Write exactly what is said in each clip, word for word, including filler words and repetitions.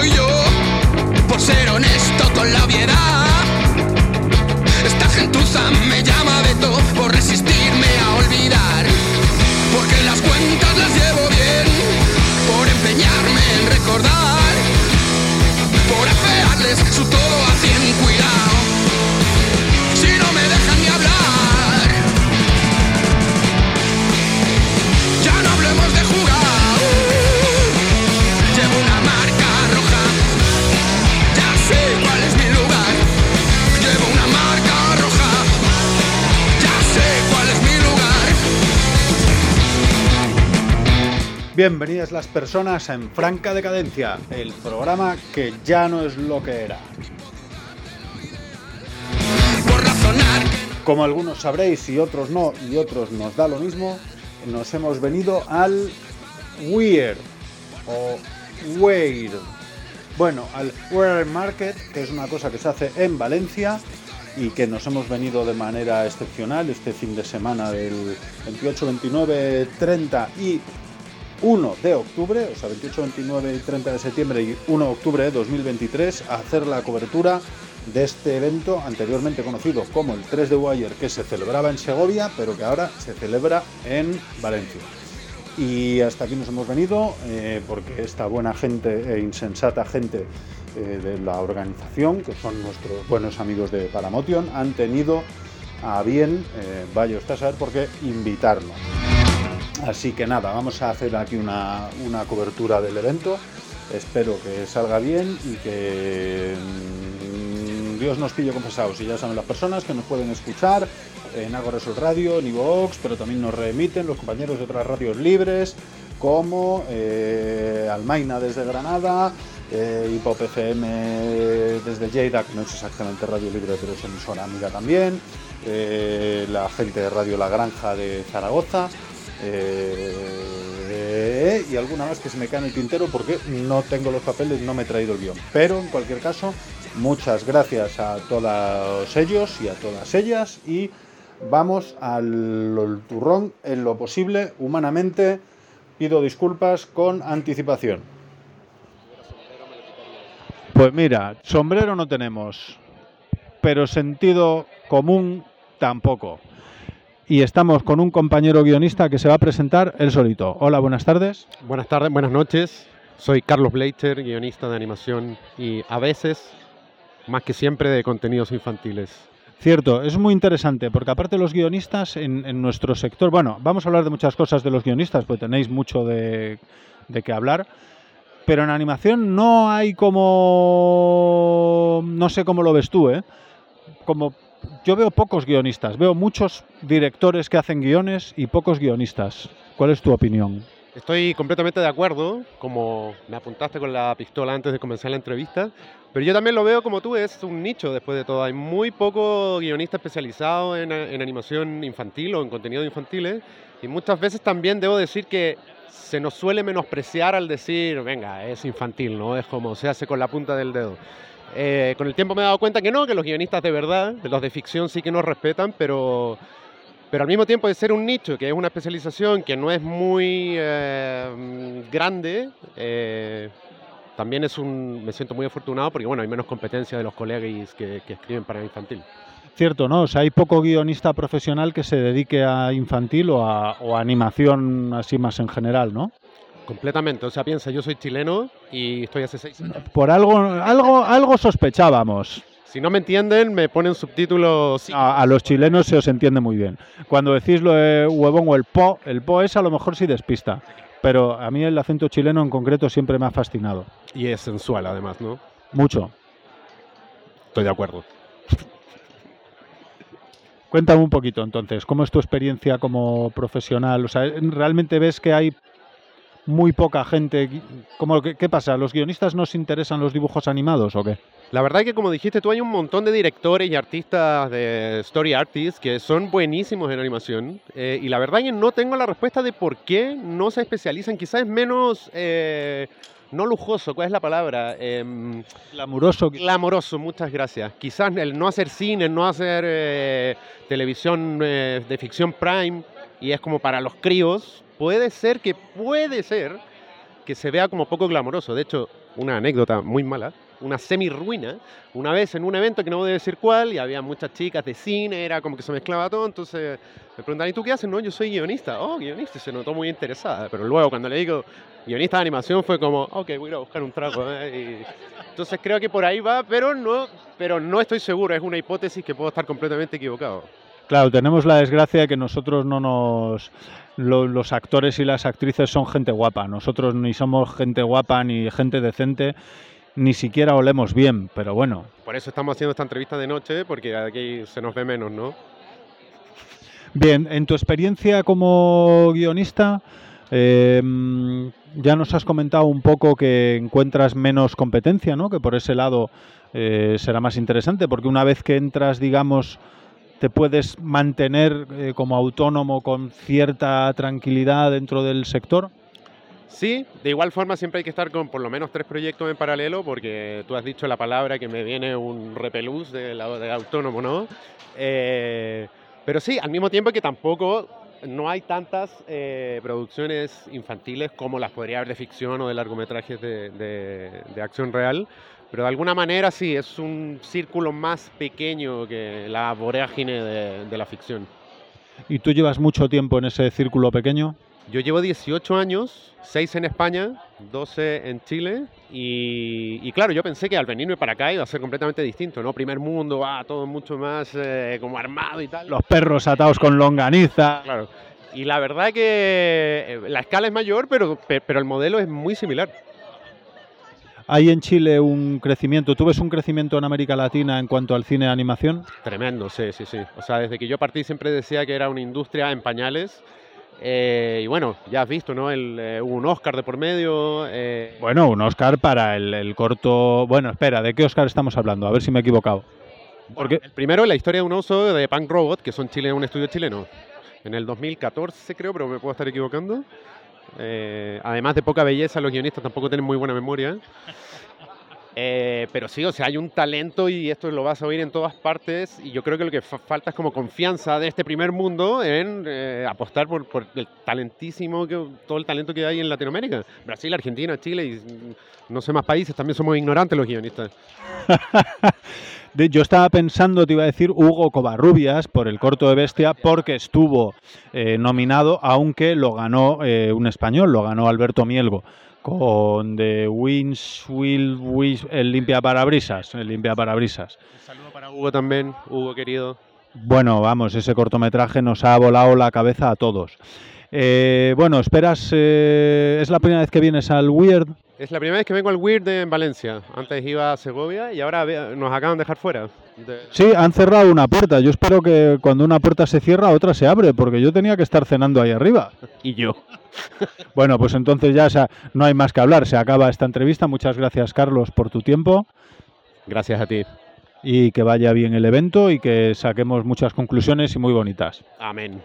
fui yo, por ser honesto con la obviedad. Esta gentuza me llama Beto por resistirme a olvidar, porque las cuentas las llevo bien, por empeñarme en recordar, por afearles su todo a cien. Cuidado, si no me dejan ni hablar, ya no hablemos de jugar. Llevo una marca roja, ya sé cuál es mi lugar. Llevo una marca roja, ya sé cuál es mi lugar. Bienvenidas las personas en Franca Decadencia, el programa que ya no es lo que era. Por razonar. Como algunos sabréis y otros no, y otros nos da lo mismo, nos hemos venido al Weird o Weird. Bueno, al Weird Market, que es una cosa que se hace en Valencia y que nos hemos venido de manera excepcional este fin de semana del veintiocho, veintinueve, treinta y uno de octubre, o sea, veintiocho, veintinueve y treinta de septiembre y uno de octubre de dos mil veintitrés, a hacer la cobertura de este evento anteriormente conocido como el tres de Wire, que se celebraba en Segovia, pero que ahora se celebra en Valencia. Y hasta aquí nos hemos venido eh, porque esta buena gente e insensata gente eh, de la organización, que son nuestros buenos amigos de Paramotion, han tenido a bien, eh, vaya usted a saber por qué, invitarnos. Así que nada, vamos a hacer aquí una, una cobertura del evento. Espero que salga bien y que mmm, Dios nos pille confesados. Y ya saben las personas que nos pueden escuchar en Agora Sol Radio, en iVoox, pero también nos reemiten los compañeros de otras radios libres, como eh, Almaina desde Granada, eh, Hipop F M desde Lleida, que no es exactamente radio libre, pero es emisora amiga también, eh, la gente de Radio La Granja de Zaragoza. Eh, y alguna más que se me cae en el tintero porque no tengo los papeles, no me he traído el guión, pero en cualquier caso muchas gracias a todos ellos y a todas ellas, y vamos al turrón en lo posible. Humanamente pido disculpas con anticipación. Pues mira, sombrero no tenemos, pero sentido común tampoco. Y estamos con un compañero guionista que se va a presentar él solito. Hola, buenas tardes. Buenas tardes, buenas noches. Soy Carlos Bleiter, guionista de animación y a veces, más que siempre, de contenidos infantiles. Cierto, es muy interesante porque aparte los guionistas en, en nuestro sector, bueno, vamos a hablar de muchas cosas de los guionistas, pues tenéis mucho de, de qué hablar, pero en animación no hay como, no sé cómo lo ves tú, ¿eh? Como yo veo pocos guionistas, veo muchos directores que hacen guiones y pocos guionistas. ¿Cuál es tu opinión? Estoy completamente de acuerdo, como me apuntaste con la pistola antes de comenzar la entrevista, pero yo también lo veo como tú, es un nicho después de todo. Hay muy poco guionista especializado en, en animación infantil o en contenidos infantiles, y muchas veces también debo decir que se nos suele menospreciar al decir, venga, es infantil, ¿no? Es como se hace con la punta del dedo. Eh, con el tiempo me he dado cuenta que no, que los guionistas de verdad, los de ficción sí que nos respetan, pero, pero al mismo tiempo de ser un nicho, que es una especialización que no es muy eh, grande, eh, también es un, me siento muy afortunado porque bueno, hay menos competencia de los colegas que, que escriben para infantil. Cierto, ¿no? O sea, hay poco guionista profesional que se dedique a infantil o a, o a animación así más en general, ¿no? Completamente, o sea, piensa, yo soy chileno y estoy hace seis años. Por algo, algo, algo sospechábamos. Si no me entienden, me ponen subtítulos. A, a los chilenos se os entiende muy bien. Cuando decís lo de huevón o el po, el po es a lo mejor sí despista, pero a mí el acento chileno en concreto siempre me ha fascinado. Y es sensual además, ¿no? Mucho. Estoy de acuerdo. Cuéntame un poquito entonces, ¿cómo es tu experiencia como profesional? O sea, ¿realmente ves que hay muy poca gente? ¿Cómo, qué, ¿Qué pasa? ¿Los guionistas nos interesan los dibujos animados o qué? La verdad es que, como dijiste tú, hay un montón de directores y artistas de story artists que son buenísimos en animación, eh, y la verdad es que no tengo la respuesta de por qué no se especializan. Quizás es menos, eh, no lujoso, ¿cuál es la palabra? Eh, Glamuroso. Glamoroso, muchas gracias. Quizás el no hacer cine, el no hacer eh, televisión eh, de ficción prime, y es como para los críos, puede ser que, puede ser que se vea como poco glamoroso. De hecho, una anécdota muy mala, una semi-ruina, una vez en un evento que no voy a decir cuál, y había muchas chicas de cine, era como que se mezclaba todo, entonces me preguntaban, ¿y tú qué haces? No, yo soy guionista. Oh, guionista, y se notó muy interesada, pero luego cuando le digo guionista de animación fue como, ok, voy a ir a buscar un trago. ¿eh? Y, entonces creo que por ahí va, pero no, pero no estoy seguro, es una hipótesis que puedo estar completamente equivocado. Claro, tenemos la desgracia de que nosotros no nos... Lo, los actores y las actrices son gente guapa, nosotros ni somos gente guapa ni gente decente, ni siquiera olemos bien, pero bueno. Por eso estamos haciendo esta entrevista de noche, porque aquí se nos ve menos, ¿no? Bien, en tu experiencia como guionista, eh, ya nos has comentado un poco que encuentras menos competencia, ¿no? Que por ese lado eh, será más interesante, porque una vez que entras, digamos, te puedes mantener eh, como autónomo con cierta tranquilidad dentro del sector. Sí, de igual forma siempre hay que estar con por lo menos tres proyectos en paralelo, porque tú has dicho la palabra que me viene un repelús de, la, de autónomo, ¿no? Eh, pero sí, al mismo tiempo que tampoco no hay tantas eh, producciones infantiles como las podría haber de ficción o de largometrajes de, de, de acción real, pero de alguna manera sí, es un círculo más pequeño que la vorágine de, de la ficción. ¿Y tú llevas mucho tiempo en ese círculo pequeño? Yo llevo dieciocho años, seis en España, doce en Chile y, y claro, yo pensé que al venirme para acá iba a ser completamente distinto, ¿no? Primer mundo, ah, todo mucho más eh, como armado y tal. Los perros atados con longaniza. Claro, y la verdad que la escala es mayor, pero, pero el modelo es muy similar. ¿Hay en Chile un crecimiento? ¿Tú ves un crecimiento en América Latina en cuanto al cine de animación? Tremendo, sí, sí, sí. O sea, desde que yo partí siempre decía que era una industria en pañales. Eh, y bueno, ya has visto, ¿no? El, eh, hubo un Oscar de por medio. Eh... Bueno, un Oscar para el, el corto... Bueno, espera, ¿de qué Oscar estamos hablando? A ver si me he equivocado. Porque bueno, el primero, la historia de un oso de Punk Robot, que son chile, un estudio chileno. En el dos mil catorce creo, pero me puedo estar equivocando. Eh, además de poca belleza, los guionistas tampoco tienen muy buena memoria. Eh, pero sí, o sea, hay un talento y esto lo vas a oír en todas partes y yo creo que lo que fa falta es como confianza de este primer mundo en eh, apostar por, por el talentísimo, que, todo el talento que hay en Latinoamérica. Brasil, Argentina, Chile y no sé más países, también somos ignorantes los guionistas. Yo estaba pensando, te iba a decir, Hugo Covarrubias por el corto de Bestia, porque estuvo eh, nominado, aunque lo ganó eh, un español, lo ganó Alberto Mielgo, con The Winds Will Wish, el limpia parabrisas, el limpia parabrisas. Un saludo para Hugo también, Hugo querido. Bueno, vamos, ese cortometraje nos ha volado la cabeza a todos. Eh, bueno, esperas, eh, ¿es la primera vez que vienes al Weird? Es la primera vez que vengo al Weird en Valencia. Antes iba a Segovia y ahora nos acaban de dejar fuera. De... Sí, han cerrado una puerta. Yo espero que cuando una puerta se cierra, otra se abre, porque yo tenía que estar cenando ahí arriba. Y yo. Bueno, pues entonces ya o sea, no hay más que hablar. Se acaba esta entrevista. Muchas gracias, Carlos, por tu tiempo. Gracias a ti. Y que vaya bien el evento y que saquemos muchas conclusiones y muy bonitas. Amén.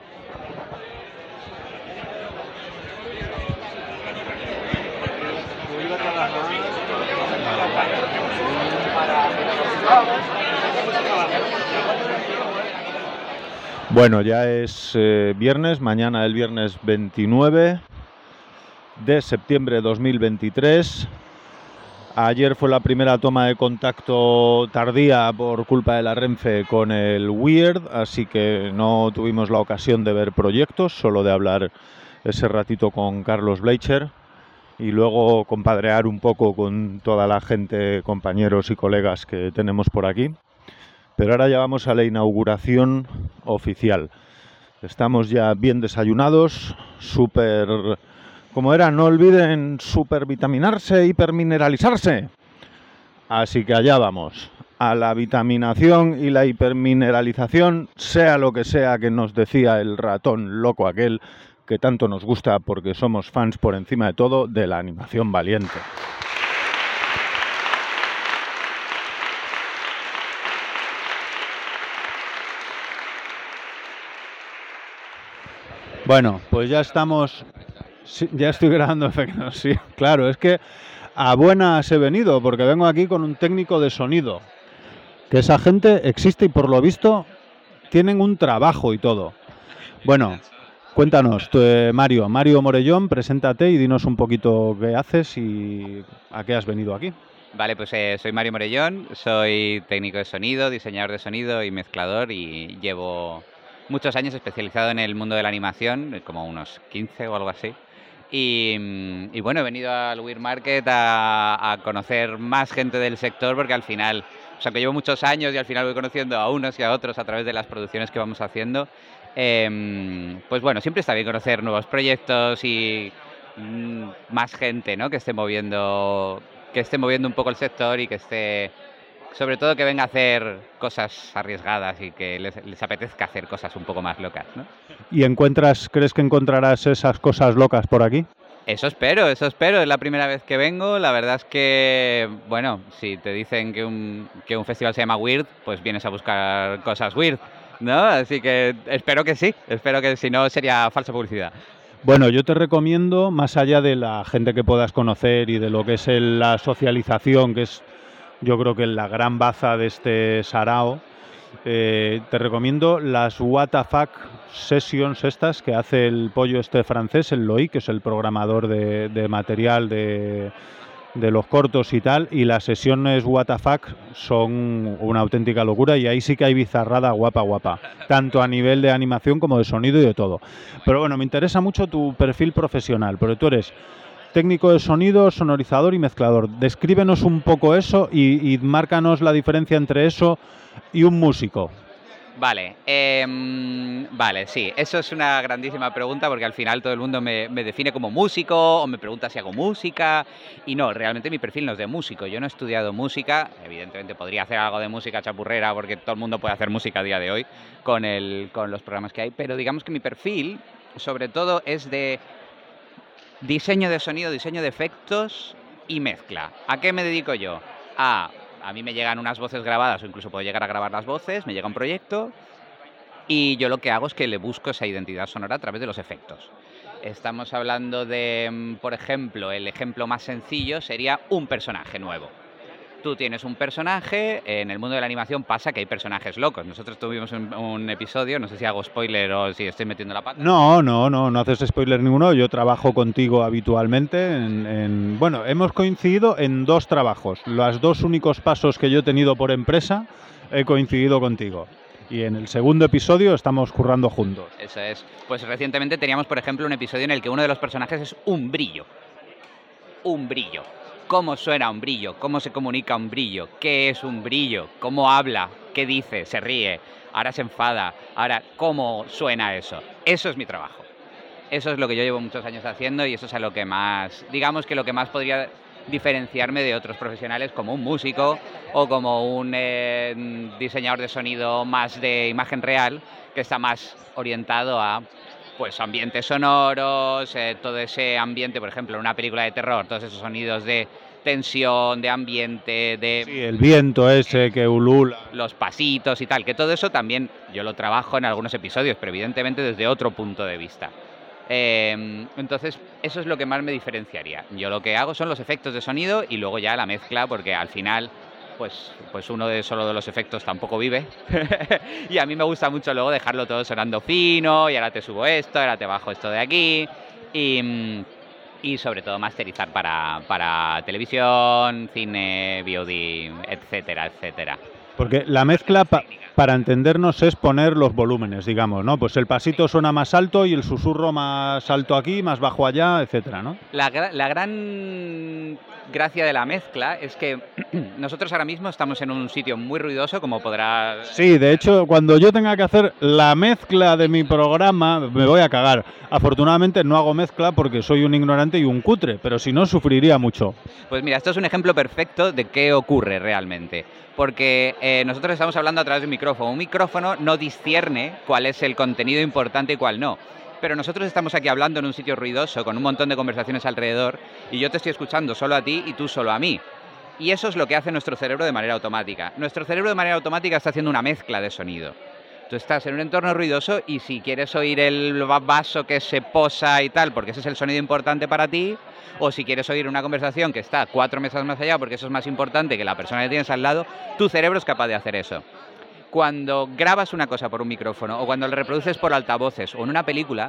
Bueno, ya es eh, viernes, mañana el viernes veintinueve de septiembre de dos mil veintitrés. Ayer fue la primera toma de contacto tardía por culpa de la Renfe con el Weird, así que no tuvimos la ocasión de ver proyectos, solo de hablar ese ratito con Carlos Bleicher y luego compadrear un poco con toda la gente, compañeros y colegas que tenemos por aquí. Pero ahora ya vamos a la inauguración oficial. Estamos ya bien desayunados, súper... Como era, no olviden supervitaminarse, hipermineralizarse. Así que allá vamos, a la vitaminación y la hipermineralización, sea lo que sea que nos decía el ratón loco aquel, que tanto nos gusta porque somos fans por encima de todo de la animación valiente. Bueno, pues ya estamos, sí, ya estoy grabando efectos, sí, claro, es que a buenas he venido, porque vengo aquí con un técnico de sonido, que esa gente existe y por lo visto tienen un trabajo y todo. Bueno, Cuéntanos, tú, eh, Mario, Mario Morellón, preséntate y dinos un poquito qué haces y a qué has venido aquí. Vale, pues eh, soy Mario Morellón, soy técnico de sonido, diseñador de sonido y mezclador y llevo muchos años especializado en el mundo de la animación, como unos quince o algo así. Y, y bueno, he venido al Weird Market a, a conocer más gente del sector porque al final, o sea, que llevo muchos años y al final voy conociendo a unos y a otros a través de las producciones que vamos haciendo. Eh, pues bueno, siempre está bien conocer nuevos proyectos y mm, más gente, ¿no? Que esté moviendo, que esté moviendo un poco el sector y que esté, sobre todo que venga a hacer cosas arriesgadas y que les, les apetezca hacer cosas un poco más locas, ¿no? ¿Y encuentras, crees que encontrarás esas cosas locas por aquí? Eso espero, eso espero. Es la primera vez que vengo. La verdad es que, bueno, si te dicen que un, que un festival se llama Weird, pues vienes a buscar cosas weird, ¿no? Así que espero que sí, espero que si no sería falsa publicidad. Bueno, yo te recomiendo, más allá de la gente que puedas conocer y de lo que es el- la socialización, que es yo creo que la gran baza de este sarao, eh, te recomiendo las What the Fuck Sessions estas que hace el pollo este francés, el Loïc, que es el programador de, de material de, de los cortos y tal, y las sesiones What the Fuck son una auténtica locura y ahí sí que hay bizarrada guapa guapa, tanto a nivel de animación como de sonido y de todo. Pero bueno, me interesa mucho tu perfil profesional, porque tú eres técnico de sonido, sonorizador y mezclador. Descríbenos un poco eso y, y márcanos la diferencia entre eso y un músico. Vale, eh, vale, sí, eso es una grandísima pregunta porque al final todo el mundo me, me define como músico o me pregunta si hago música y no, realmente mi perfil no es de músico, yo no he estudiado música, evidentemente podría hacer algo de música chapurrera porque todo el mundo puede hacer música a día de hoy con, el, con los programas que hay, pero digamos que mi perfil sobre todo es de diseño de sonido, diseño de efectos y mezcla. ¿A qué me dedico yo? A... A mí me llegan unas voces grabadas o incluso puedo llegar a grabar las voces, me llega un proyecto y yo lo que hago es que le busco esa identidad sonora a través de los efectos. Estamos hablando de, por ejemplo, el ejemplo más sencillo sería un personaje nuevo. Tú tienes un personaje, en el mundo de la animación pasa que hay personajes locos. Nosotros tuvimos un, un episodio, no sé si hago spoiler o si estoy metiendo la pata. No, no, no, no haces spoiler ninguno. Yo trabajo contigo habitualmente. En, en, bueno, hemos coincidido en dos trabajos. Los dos únicos pasos que yo he tenido por empresa he coincidido contigo. Y en el segundo episodio estamos currando juntos. Eso es. Pues recientemente teníamos, por ejemplo, un episodio en el que uno de los personajes es un brillo. Un brillo. ¿Cómo suena un brillo? ¿Cómo se comunica un brillo? ¿Qué es un brillo? ¿Cómo habla? ¿Qué dice? ¿Se ríe? ¿Ahora se enfada? Ahora, ¿cómo suena eso? Eso es mi trabajo. Eso es lo que yo llevo muchos años haciendo y eso es a lo que más, digamos que lo que más podría diferenciarme de otros profesionales como un músico o como un eh, diseñador de sonido más de imagen real, que está más orientado a pues ambientes sonoros, eh, todo ese ambiente, por ejemplo, en una película de terror, todos esos sonidos de tensión, de ambiente, de... Sí, el viento ese que ulula. Los pasitos y tal, que todo eso también yo lo trabajo en algunos episodios, pero evidentemente desde otro punto de vista. Eh, entonces, eso es lo que más me diferenciaría. Yo lo que hago son los efectos de sonido y luego ya la mezcla, porque al final... Pues, pues uno de solo de los efectos tampoco vive y a mí me gusta mucho luego dejarlo todo sonando fino y ahora te subo esto, ahora te bajo esto de aquí y, y sobre todo masterizar para, para televisión, cine, V O D, etcétera, etcétera. Porque la mezcla, pa para entendernos, es poner los volúmenes, digamos, ¿no? Pues el pasito suena más alto y el susurro más alto aquí, más bajo allá, etcétera, ¿no? La, la gran gracia de la mezcla es que nosotros ahora mismo estamos en un sitio muy ruidoso, como podrás... Sí, de hecho, cuando yo tenga que hacer la mezcla de mi programa, me voy a cagar. Afortunadamente no hago mezcla porque soy un ignorante y un cutre, pero si no, sufriría mucho. Pues mira, esto es un ejemplo perfecto de qué ocurre realmente. Porque eh, nosotros estamos hablando a través de un micrófono. Un micrófono no discierne cuál es el contenido importante y cuál no. Pero nosotros estamos aquí hablando en un sitio ruidoso, con un montón de conversaciones alrededor, y yo te estoy escuchando solo a ti y tú solo a mí. Y eso es lo que hace nuestro cerebro de manera automática. Nuestro cerebro de manera automática está haciendo una mezcla de sonido. Tú estás en un entorno ruidoso y si quieres oír el vaso que se posa y tal, porque ese es el sonido importante para ti, o si quieres oír una conversación que está cuatro mesas más allá, porque eso es más importante que la persona que tienes al lado, tu cerebro es capaz de hacer eso. Cuando grabas una cosa por un micrófono o cuando lo reproduces por altavoces o en una película,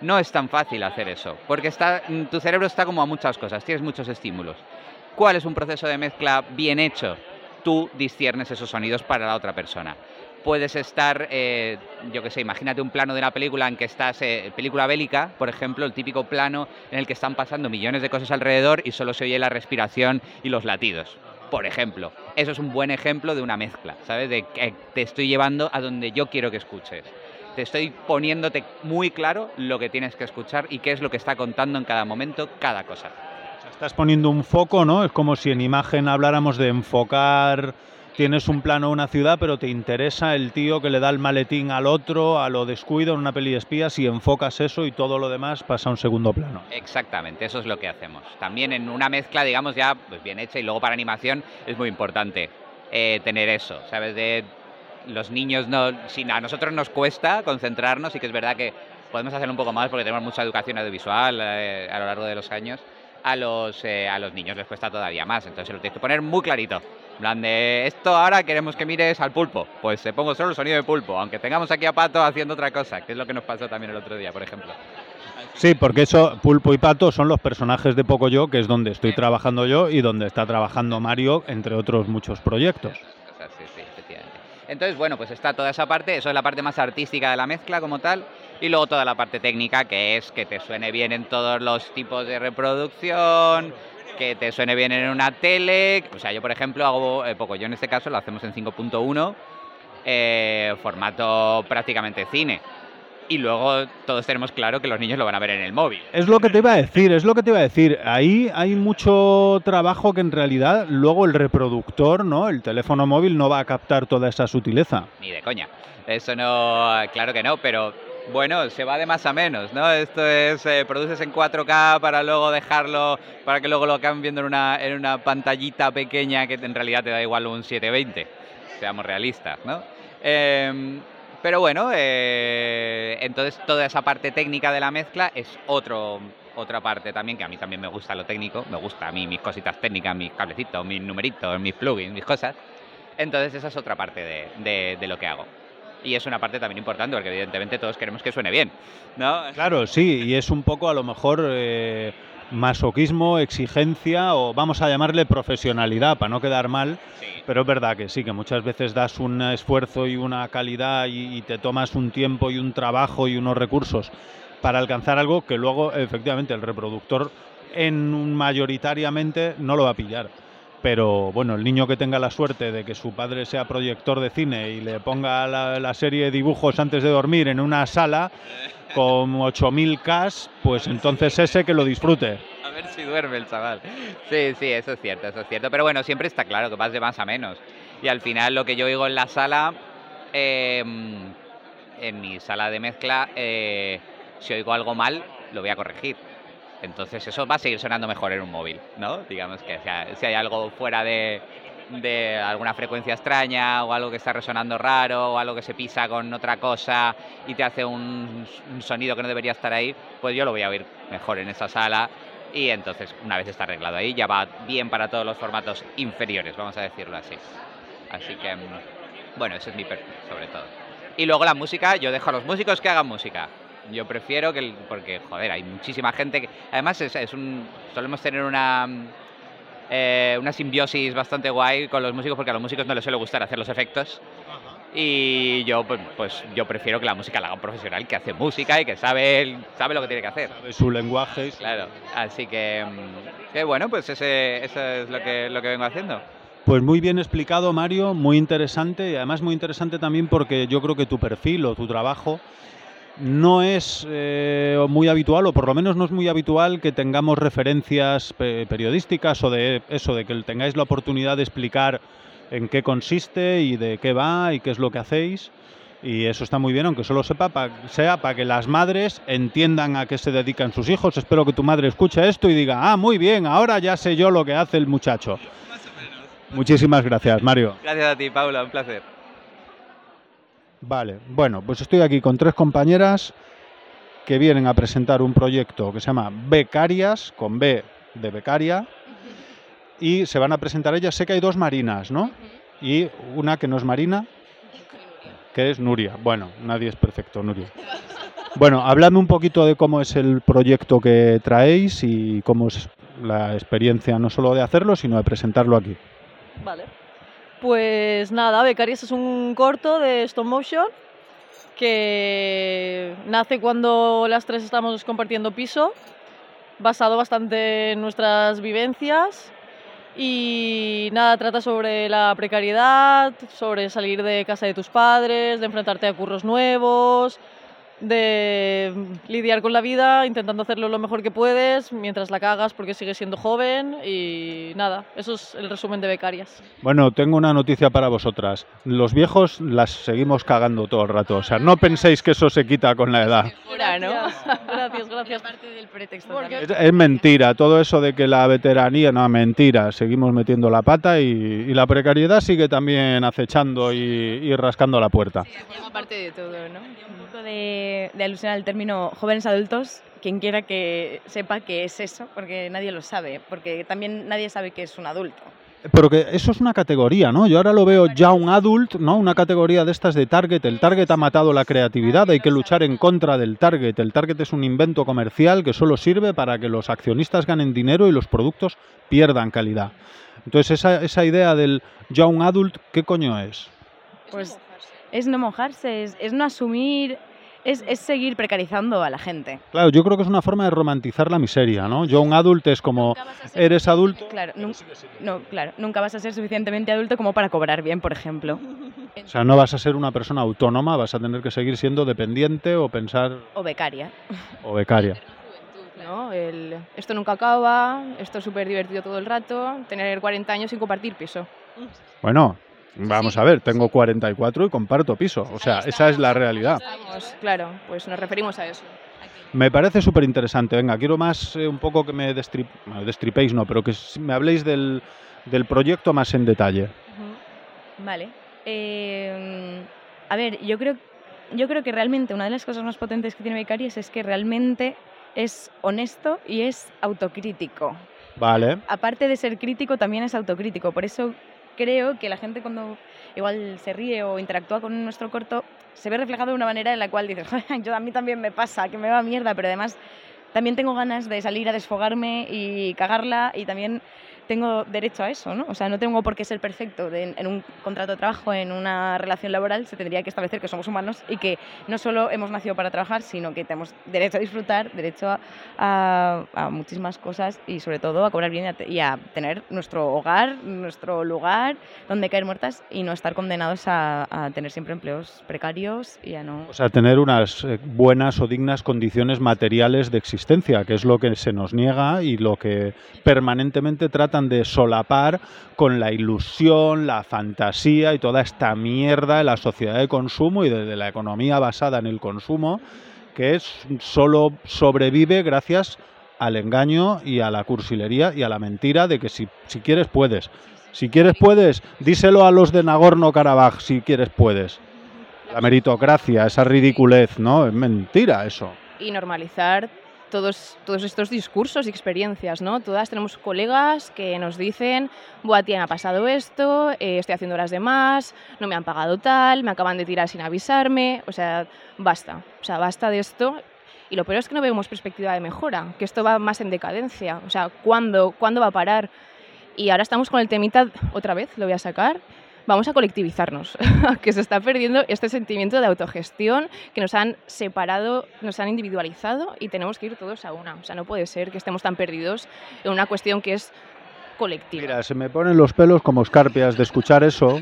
no es tan fácil hacer eso, porque está, tu cerebro está como a muchas cosas, tienes muchos estímulos. ¿Cuál es un proceso de mezcla bien hecho? Tú disciernes esos sonidos para la otra persona. Puedes estar, eh, yo qué sé, imagínate un plano de una película en que estás, eh, película bélica, por ejemplo, el típico plano en el que están pasando millones de cosas alrededor y solo se oye la respiración y los latidos, por ejemplo. Eso es un buen ejemplo de una mezcla, ¿sabes? De que te estoy llevando a donde yo quiero que escuches. Te estoy poniéndote muy claro lo que tienes que escuchar y qué es lo que está contando en cada momento cada cosa. O sea, estás poniendo un foco, ¿no? Es como si en imagen habláramos de enfocar. Tienes un plano de una ciudad, pero te interesa el tío que le da el maletín al otro, a lo descuido en una peli de espías, y enfocas eso y todo lo demás pasa a un segundo plano. Exactamente, eso es lo que hacemos. También en una mezcla, digamos, ya pues bien hecha, y luego para animación es muy importante eh, tener eso, ¿sabes? De los niños, no, si a nosotros nos cuesta concentrarnos, y que es verdad que podemos hacerlo un poco más porque tenemos mucha educación audiovisual eh, a lo largo de los años, a los, eh, a los niños les cuesta todavía más, entonces se lo tienes que poner muy clarito. En plan de, esto ahora queremos que mires al pulpo, pues te pongo solo el sonido de pulpo, aunque tengamos aquí a Pato haciendo otra cosa, que es lo que nos pasó también el otro día, por ejemplo. Sí, porque eso, Pulpo y Pato son los personajes de Pocoyo, que es donde estoy trabajando yo y donde está trabajando Mario, entre otros muchos proyectos. Sí, sí, efectivamente. Entonces, bueno, pues está toda esa parte, eso es la parte más artística de la mezcla como tal, y luego toda la parte técnica, que es que te suene bien en todos los tipos de reproducción, que te suene bien en una tele. O sea, yo por ejemplo hago eh, Pocoyo, en este caso lo hacemos en cinco punto uno, eh, formato prácticamente cine. Y luego todos tenemos claro que los niños lo van a ver en el móvil. Es lo que te iba a decir, es lo que te iba a decir. Ahí hay mucho trabajo que en realidad luego el reproductor, ¿no? El teléfono móvil no va a captar toda esa sutileza. Ni de coña. Eso no, claro que no, pero bueno, se va de más a menos, ¿no? Esto es, eh, produces en cuatro K para luego dejarlo, para que luego lo acaben viendo en una, en una pantallita pequeña que en realidad te da igual un siete veinte, seamos realistas, ¿no? Eh, pero bueno, eh, entonces toda esa parte técnica de la mezcla es otro, otra parte también, que a mí también me gusta lo técnico, me gusta a mí mis cositas técnicas, mis cablecitos, mis numeritos, mis plugins, mis cosas. Entonces esa es otra parte de, de, de lo que hago. Y es una parte también importante, porque evidentemente todos queremos que suene bien, ¿no? Claro, sí, y es un poco a lo mejor eh, masoquismo, exigencia, o vamos a llamarle profesionalidad, para no quedar mal, sí. Pero es verdad que sí, que muchas veces das un esfuerzo y una calidad y, y te tomas un tiempo y un trabajo y unos recursos para alcanzar algo que luego, efectivamente, el reproductor en un mayoritariamente no lo va a pillar. Pero bueno, el niño que tenga la suerte de que su padre sea proyector de cine y le ponga la, la serie de dibujos antes de dormir en una sala con ocho mil K, pues entonces ese que lo disfrute. A ver si duerme el chaval. Sí, sí, eso es cierto, eso es cierto. Pero bueno, siempre está claro que vas de más a menos. Y al final lo que yo oigo en la sala, eh, en mi sala de mezcla, eh, si oigo algo mal, lo voy a corregir. Entonces eso va a seguir sonando mejor en un móvil, ¿no? Digamos que si hay, si hay algo fuera de, de alguna frecuencia extraña, o algo que está resonando raro, o algo que se pisa con otra cosa y te hace un, un sonido que no debería estar ahí, pues yo lo voy a oír mejor en esa sala, y entonces una vez está arreglado ahí ya va bien para todos los formatos inferiores, vamos a decirlo así. Así que, bueno, ese es mi perfil sobre todo. Y luego la música, yo dejo a los músicos que hagan música. Yo prefiero que, el, porque, joder, hay muchísima gente que... Además, es, es un, solemos tener una, eh, una simbiosis bastante guay con los músicos, porque a los músicos no les suele gustar hacer los efectos. Y yo, pues, pues yo prefiero que la música la haga un profesional que hace música y que sabe, sabe lo que tiene que hacer. Sabe su lenguaje. Claro, así que, que bueno, pues ese, eso es lo que, lo que vengo haciendo. Pues muy bien explicado, Mario, muy interesante, y además muy interesante también porque yo creo que tu perfil o tu trabajo no es eh, muy habitual, o por lo menos no es muy habitual que tengamos referencias pe- periodísticas o de eso, de que tengáis la oportunidad de explicar en qué consiste y de qué va y qué es lo que hacéis. Y eso está muy bien, aunque solo sepa pa, sea para que las madres entiendan a qué se dedican sus hijos. Espero que tu madre escuche esto y diga, ah, muy bien, ahora ya sé yo lo que hace el muchacho. Más o menos. Muchísimas gracias, Mario. Gracias a ti, Paula, un placer. Vale, bueno, pues estoy aquí con tres compañeras que vienen a presentar un proyecto que se llama Becarias, con B de becaria, y se van a presentar ellas. Sé que hay dos Marinas, ¿no? Y una que no es Marina, que es Nuria. Bueno, nadie es perfecto, Nuria. Bueno, habladme un poquito de cómo es el proyecto que traéis y cómo es la experiencia no solo de hacerlo, sino de presentarlo aquí. Vale. Pues nada, Becarias es un corto de stop motion que nace cuando las tres estamos compartiendo piso, basado bastante en nuestras vivencias y nada, trata sobre la precariedad, sobre salir de casa de tus padres, de enfrentarte a curros nuevos, de lidiar con la vida intentando hacerlo lo mejor que puedes mientras la cagas porque sigues siendo joven y nada, eso es el resumen de Becarias. Bueno, tengo una noticia para vosotras. Los viejos las seguimos cagando todo el rato, o sea, no penséis que eso se quita con la edad. Gracias, gracias, gracias. Parte del pretexto Porque- también. Es, es mentira, todo eso de que la veteranía, no, mentira, seguimos metiendo la pata y, y la precariedad sigue también acechando y, y rascando la puerta. Forma parte de todo, ¿no? Un poco de, de alusión al término jóvenes adultos, quien quiera que sepa qué es eso, porque nadie lo sabe, porque también nadie sabe qué es un adulto. Pero que eso es una categoría, ¿no? Yo ahora lo veo ya un adult, ¿no? Una categoría de estas de target. El target ha matado la creatividad, hay que luchar en contra del target. El target es un invento comercial que solo sirve para que los accionistas ganen dinero y los productos pierdan calidad. Entonces esa, esa idea del ya un adult, ¿qué coño es? Pues es no mojarse, es, es no asumir, es, es seguir precarizando a la gente. Claro, yo creo que es una forma de romantizar la miseria, ¿no? Yo un adult es como, Nunca vas a ser eres adulto, Claro, nun- no, claro, nunca vas a ser suficientemente adulto como para cobrar bien, por ejemplo. o sea, no vas a ser una persona autónoma, vas a tener que seguir siendo dependiente o pensar, O becaria. o becaria. ¿no? El, esto nunca acaba, esto es súper divertido todo el rato, tener cuarenta años sin compartir piso. Bueno, vamos a ver, tengo cuarenta y cuatro y comparto piso, o sea, esa es la realidad. Vamos, claro, pues nos referimos a eso. Me parece súper interesante. Venga, quiero más eh, un poco que me destrip- bueno, destripéis, no, pero que s- me habléis del, del proyecto más en detalle. Vale. Eh, a ver, yo creo, yo creo que realmente una de las cosas más potentes que tiene Becarias es que realmente es honesto y es autocrítico. Vale. Aparte de ser crítico, también es autocrítico. Por eso creo que la gente cuando igual se ríe o interactúa con nuestro corto, se ve reflejado de una manera en la cual dices, yo a mí también me pasa, que me va mierda, pero además también tengo ganas de salir a desfogarme y cagarla y también tengo derecho a eso, ¿no? O sea, no tengo por qué ser perfecto. De- en un contrato de trabajo, en una relación laboral, se tendría que establecer que somos humanos y que no solo hemos nacido para trabajar, sino que tenemos derecho a disfrutar, derecho a, a- a muchísimas cosas y sobre todo a cobrar bien y a, te- y a tener nuestro hogar, nuestro lugar donde caer muertas y no estar condenados a, a tener siempre empleos precarios y a no... O sea, tener unas eh, buenas o dignas condiciones materiales de existencia, que es lo que se nos niega y lo que permanentemente tratan de solapar con la ilusión, la fantasía y toda esta mierda de la sociedad de consumo y de, de la economía basada en el consumo, que es, solo sobrevive gracias al engaño y a la cursilería y a la mentira de que si, si quieres puedes. Si quieres puedes, díselo a los de Nagorno-Karabaj, si quieres puedes. La meritocracia, esa ridiculez, ¿no? Es mentira eso. Y normalizar todos, todos estos discursos y experiencias, ¿no? Todas tenemos colegas que nos dicen, buah, tía, me ha pasado esto, eh, estoy haciendo horas de más, no me han pagado tal, me acaban de tirar sin avisarme, o sea, basta, o sea, basta de esto. Y lo peor es que no vemos perspectiva de mejora, que esto va más en decadencia, o sea, ¿cuándo, ¿cuándo va a parar? Y ahora estamos con el temita, otra vez lo voy a sacar, vamos a colectivizarnos, que se está perdiendo este sentimiento de autogestión, que nos han separado, nos han individualizado y tenemos que ir todos a una. O sea, no puede ser que estemos tan perdidos en una cuestión que es colectiva. Mira, se me ponen los pelos como escarpias de escuchar eso,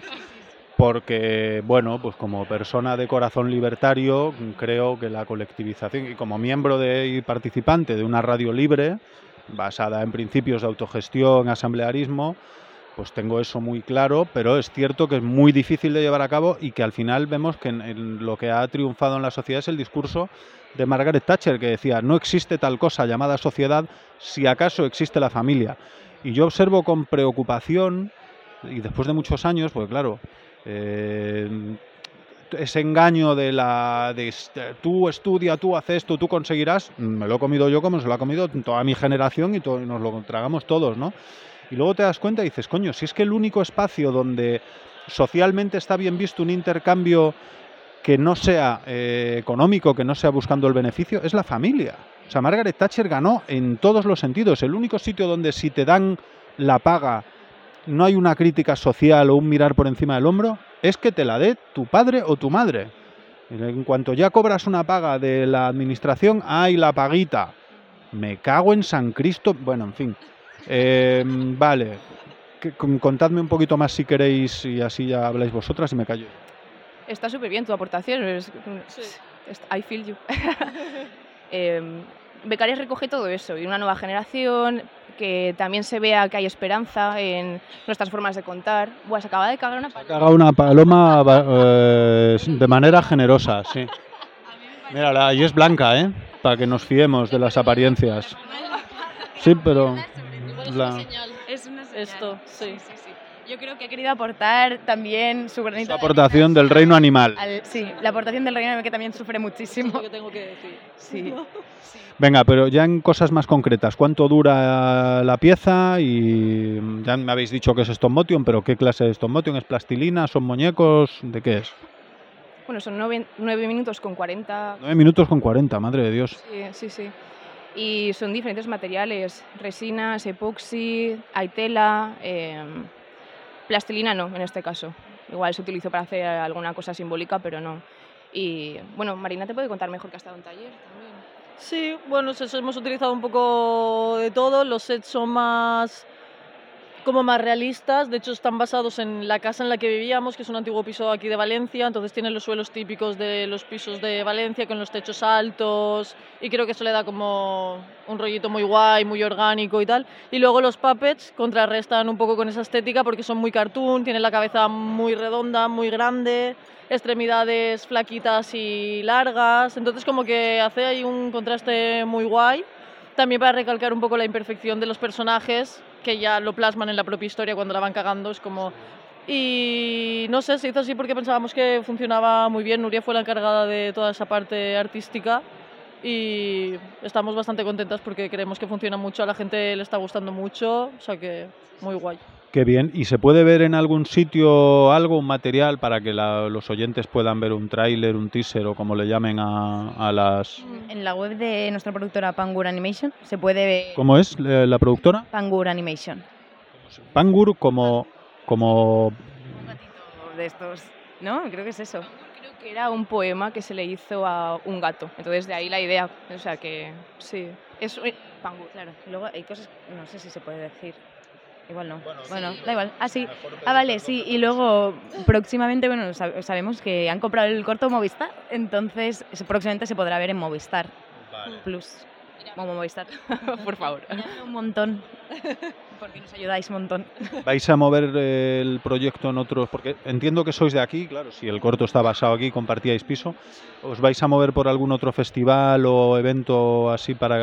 porque, bueno, pues como persona de corazón libertario, creo que la colectivización, y como miembro de, y participante de una radio libre, basada en principios de autogestión, asamblearismo, pues tengo eso muy claro, pero es cierto que es muy difícil de llevar a cabo y que al final vemos que en, en lo que ha triunfado en la sociedad es el discurso de Margaret Thatcher, que decía, no existe tal cosa llamada sociedad, si acaso existe la familia. Y yo observo con preocupación, y después de muchos años, pues claro, eh, ese engaño de la de tú estudia, tú haces esto, tú conseguirás, me lo he comido yo como se lo ha comido toda mi generación y todo, nos lo tragamos todos, ¿no? Y luego te das cuenta y dices, coño, si es que el único espacio donde socialmente está bien visto un intercambio que no sea eh, económico, que no sea buscando el beneficio, es la familia. O sea, Margaret Thatcher ganó en todos los sentidos. El único sitio donde si te dan la paga no hay una crítica social o un mirar por encima del hombro, es que te la dé tu padre o tu madre. En cuanto ya cobras una paga de la administración, ¡ay, la paguita! Me cago en San Cristo. Bueno, en fin. Eh, vale. Que, contadme un poquito más si queréis y así ya habláis vosotras y me callo. Está súper bien tu aportación. Es, Sí. es- I feel you. eh, Becarias recoge todo eso y una nueva generación, que también se vea que hay esperanza en nuestras formas de contar. Buah, se acaba de cagar una Ha paloma. cagado una paloma eh, de manera generosa, sí. Mírala, y es blanca, ¿eh? Para que nos fiemos de las apariencias. Sí, pero... Igual es la- una señal. Es una señal. Esto, sí. Yo creo que ha querido aportar también su granito Su de aportación del reino animal. al- sí, la aportación del reino animal, que también sufre Eso es muchísimo. lo que tengo que decir. Sí. Venga, pero ya en cosas más concretas, ¿cuánto dura la pieza? Y ya me habéis dicho que es stop motion, pero ¿qué clase de stop motion? ¿Es plastilina? ¿Son muñecos? ¿De qué es? Bueno, son nueve, nueve minutos con cuarenta. nueve minutos con cuarenta, madre de Dios. Sí, sí, sí. Y son diferentes materiales, resinas, epoxi, hay tela, eh, plastilina no, en este caso. Igual se utilizó para hacer alguna cosa simbólica, pero no. Y bueno, Marina te puede contar mejor que ha estado en taller también. Sí, bueno, eso hemos utilizado un poco de todo. Los sets son más como más realistas. De hecho, están basados en la casa en la que vivíamos, que es un antiguo piso aquí de Valencia. Entonces tienen los suelos típicos de los pisos de Valencia, con los techos altos. Y creo que eso le da como un rollito muy guay, muy orgánico y tal. Y luego los puppets contrarrestan un poco con esa estética porque son muy cartoon, tienen la cabeza muy redonda, muy grande, extremidades flaquitas y largas. Entonces como que hace ahí un contraste muy guay. También para recalcar un poco la imperfección de los personajes, que ya lo plasman en la propia historia cuando la van cagando. Es como... Y no sé, se hizo así porque pensábamos que funcionaba muy bien. Nuria fue la encargada de toda esa parte artística y estamos bastante contentas porque creemos que funciona mucho, a la gente le está gustando mucho, o sea que muy guay. Qué bien. ¿Y se puede ver en algún sitio algo, un material para que la- los oyentes puedan ver un tráiler, un teaser o como le llamen a, a las... En la web de nuestra productora Pangur Animation se puede ver ¿Cómo es eh, la productora? Pangur Animation. Pangur como... como Un gatito de estos, ¿no? Creo que es eso. Creo que era un poema que se le hizo a un gato, entonces de ahí la idea, o sea que sí, es un- Pangur. Claro, y luego hay cosas, no sé si se puede decir. Igual no. Bueno, da igual. Ah, sí. Ah, vale, sí. Y luego, próximamente, bueno, sab- sabemos que han comprado el corto Movistar, entonces se- próximamente se podrá ver en Movistar Plus. Como Movistar. Por favor. Miradlo un montón, porque nos ayudáis un montón. ¿Vais a mover eh, el proyecto en otros? Porque entiendo que sois de aquí, claro, si el corto está basado aquí, compartíais piso. ¿Os vais a mover por algún otro festival o evento así para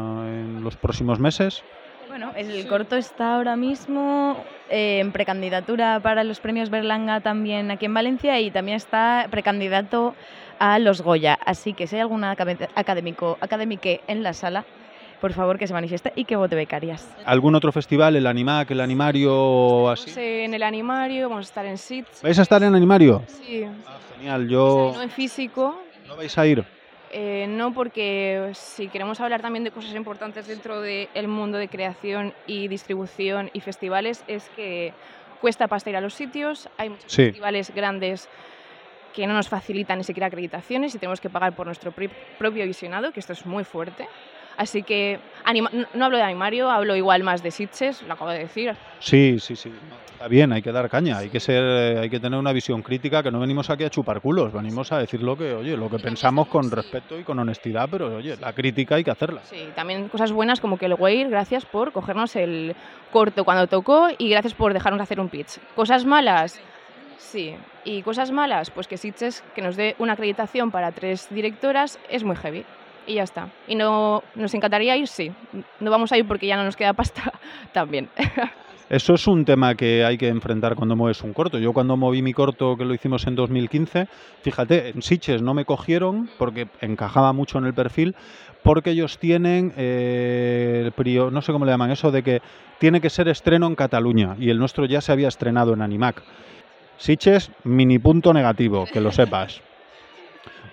en los próximos meses? Bueno, el corto está ahora mismo eh, en precandidatura para los premios Berlanga también aquí en Valencia y también está precandidato a los Goya. Así que si hay algún acad- académico, académique en la sala, por favor que se manifieste y que vote becarias. ¿Algún otro festival, el Animac, el Animario o así? Vamos en el animario, vamos a estar en S I T. ¿Vais a estar en Animario? Sí, Ah, genial, yo... no en físico. ¿No vais a ir? Eh, no, porque si queremos hablar también de cosas importantes dentro del mundo de creación y distribución y festivales, es que cuesta pasta ir a los sitios, hay muchos Sí. festivales grandes que no nos facilitan ni siquiera acreditaciones y tenemos que pagar por nuestro pri- propio visionado, que esto es muy fuerte. Así que anima- no, no hablo de Animario, hablo igual más de Sitges, lo acabo de decir. Sí, sí, sí. No, está bien, hay que dar caña, hay que ser, eh, hay que tener una visión crítica, que no venimos aquí a chupar culos, venimos a decir lo que, oye, lo que pensamos con respeto y con honestidad, pero oye, la crítica hay que hacerla. Sí, también cosas buenas como que el Weir, gracias por cogernos el corto cuando tocó y gracias por dejarnos hacer un pitch. Cosas malas, sí. Y cosas malas, pues que Sitges, que nos dé una acreditación para tres directoras, es muy heavy. Y ya está. Y no nos encantaría ir, sí. No vamos a ir porque ya no nos queda pasta también. Eso es un tema que hay que enfrentar cuando mueves un corto. Yo cuando moví mi corto, que lo hicimos en dos mil quince, fíjate, en Sitges no me cogieron porque encajaba mucho en el perfil, porque ellos tienen, eh, el prio- no sé cómo le llaman eso, de que tiene que ser estreno en Cataluña y el nuestro ya se había estrenado en Animac. Sitges, mini punto negativo, que lo sepas.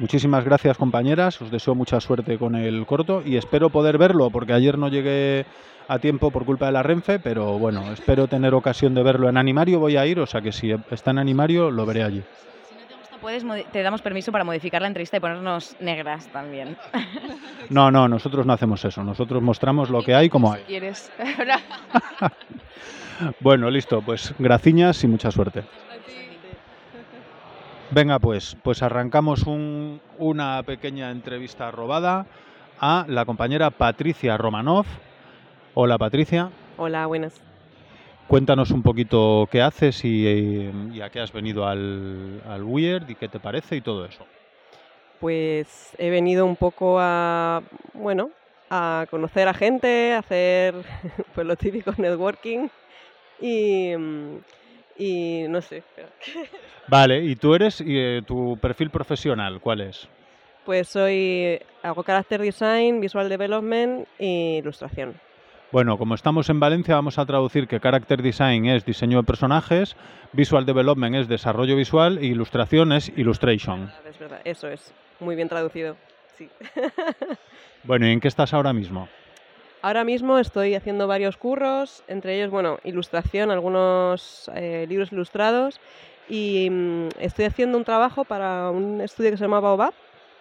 Muchísimas gracias, compañeras. Os deseo mucha suerte con el corto y espero poder verlo, porque ayer no llegué a tiempo por culpa de la Renfe, pero bueno, espero tener ocasión de verlo. En Animario voy a ir, o sea que si está en Animario lo veré allí. Si no te gusta, puedes, modi- te damos permiso para modificar la entrevista y ponernos negras también. No, no, nosotros no hacemos eso. Nosotros mostramos lo que hay como hay. Si quieres. Bueno, listo, pues graciñas y mucha suerte. Venga, pues, pues arrancamos un- una pequeña entrevista robada a la compañera Patricia Romanov. Hola, Patricia. Hola, buenas. Cuéntanos un poquito qué haces y, y a qué has venido al, al Weird y qué te parece y todo eso. Pues he venido un poco a, bueno, a conocer a gente, a hacer pues lo típico networking y, mm, y no sé, espera. Vale, ¿y tú eres, y, eh, tu perfil profesional, cuál es? Pues soy, hago character design, visual development e ilustración. Bueno, como estamos en Valencia, vamos a traducir que Character Design es diseño de personajes, Visual Development es desarrollo visual e Ilustración es Illustration. Es verdad, eso es, muy bien traducido, sí. Bueno, ¿y en qué estás ahora mismo? Ahora mismo estoy haciendo varios curros, entre ellos, bueno, ilustración, algunos eh, libros ilustrados, y mm, estoy haciendo un trabajo para un estudio que se llama Baobab,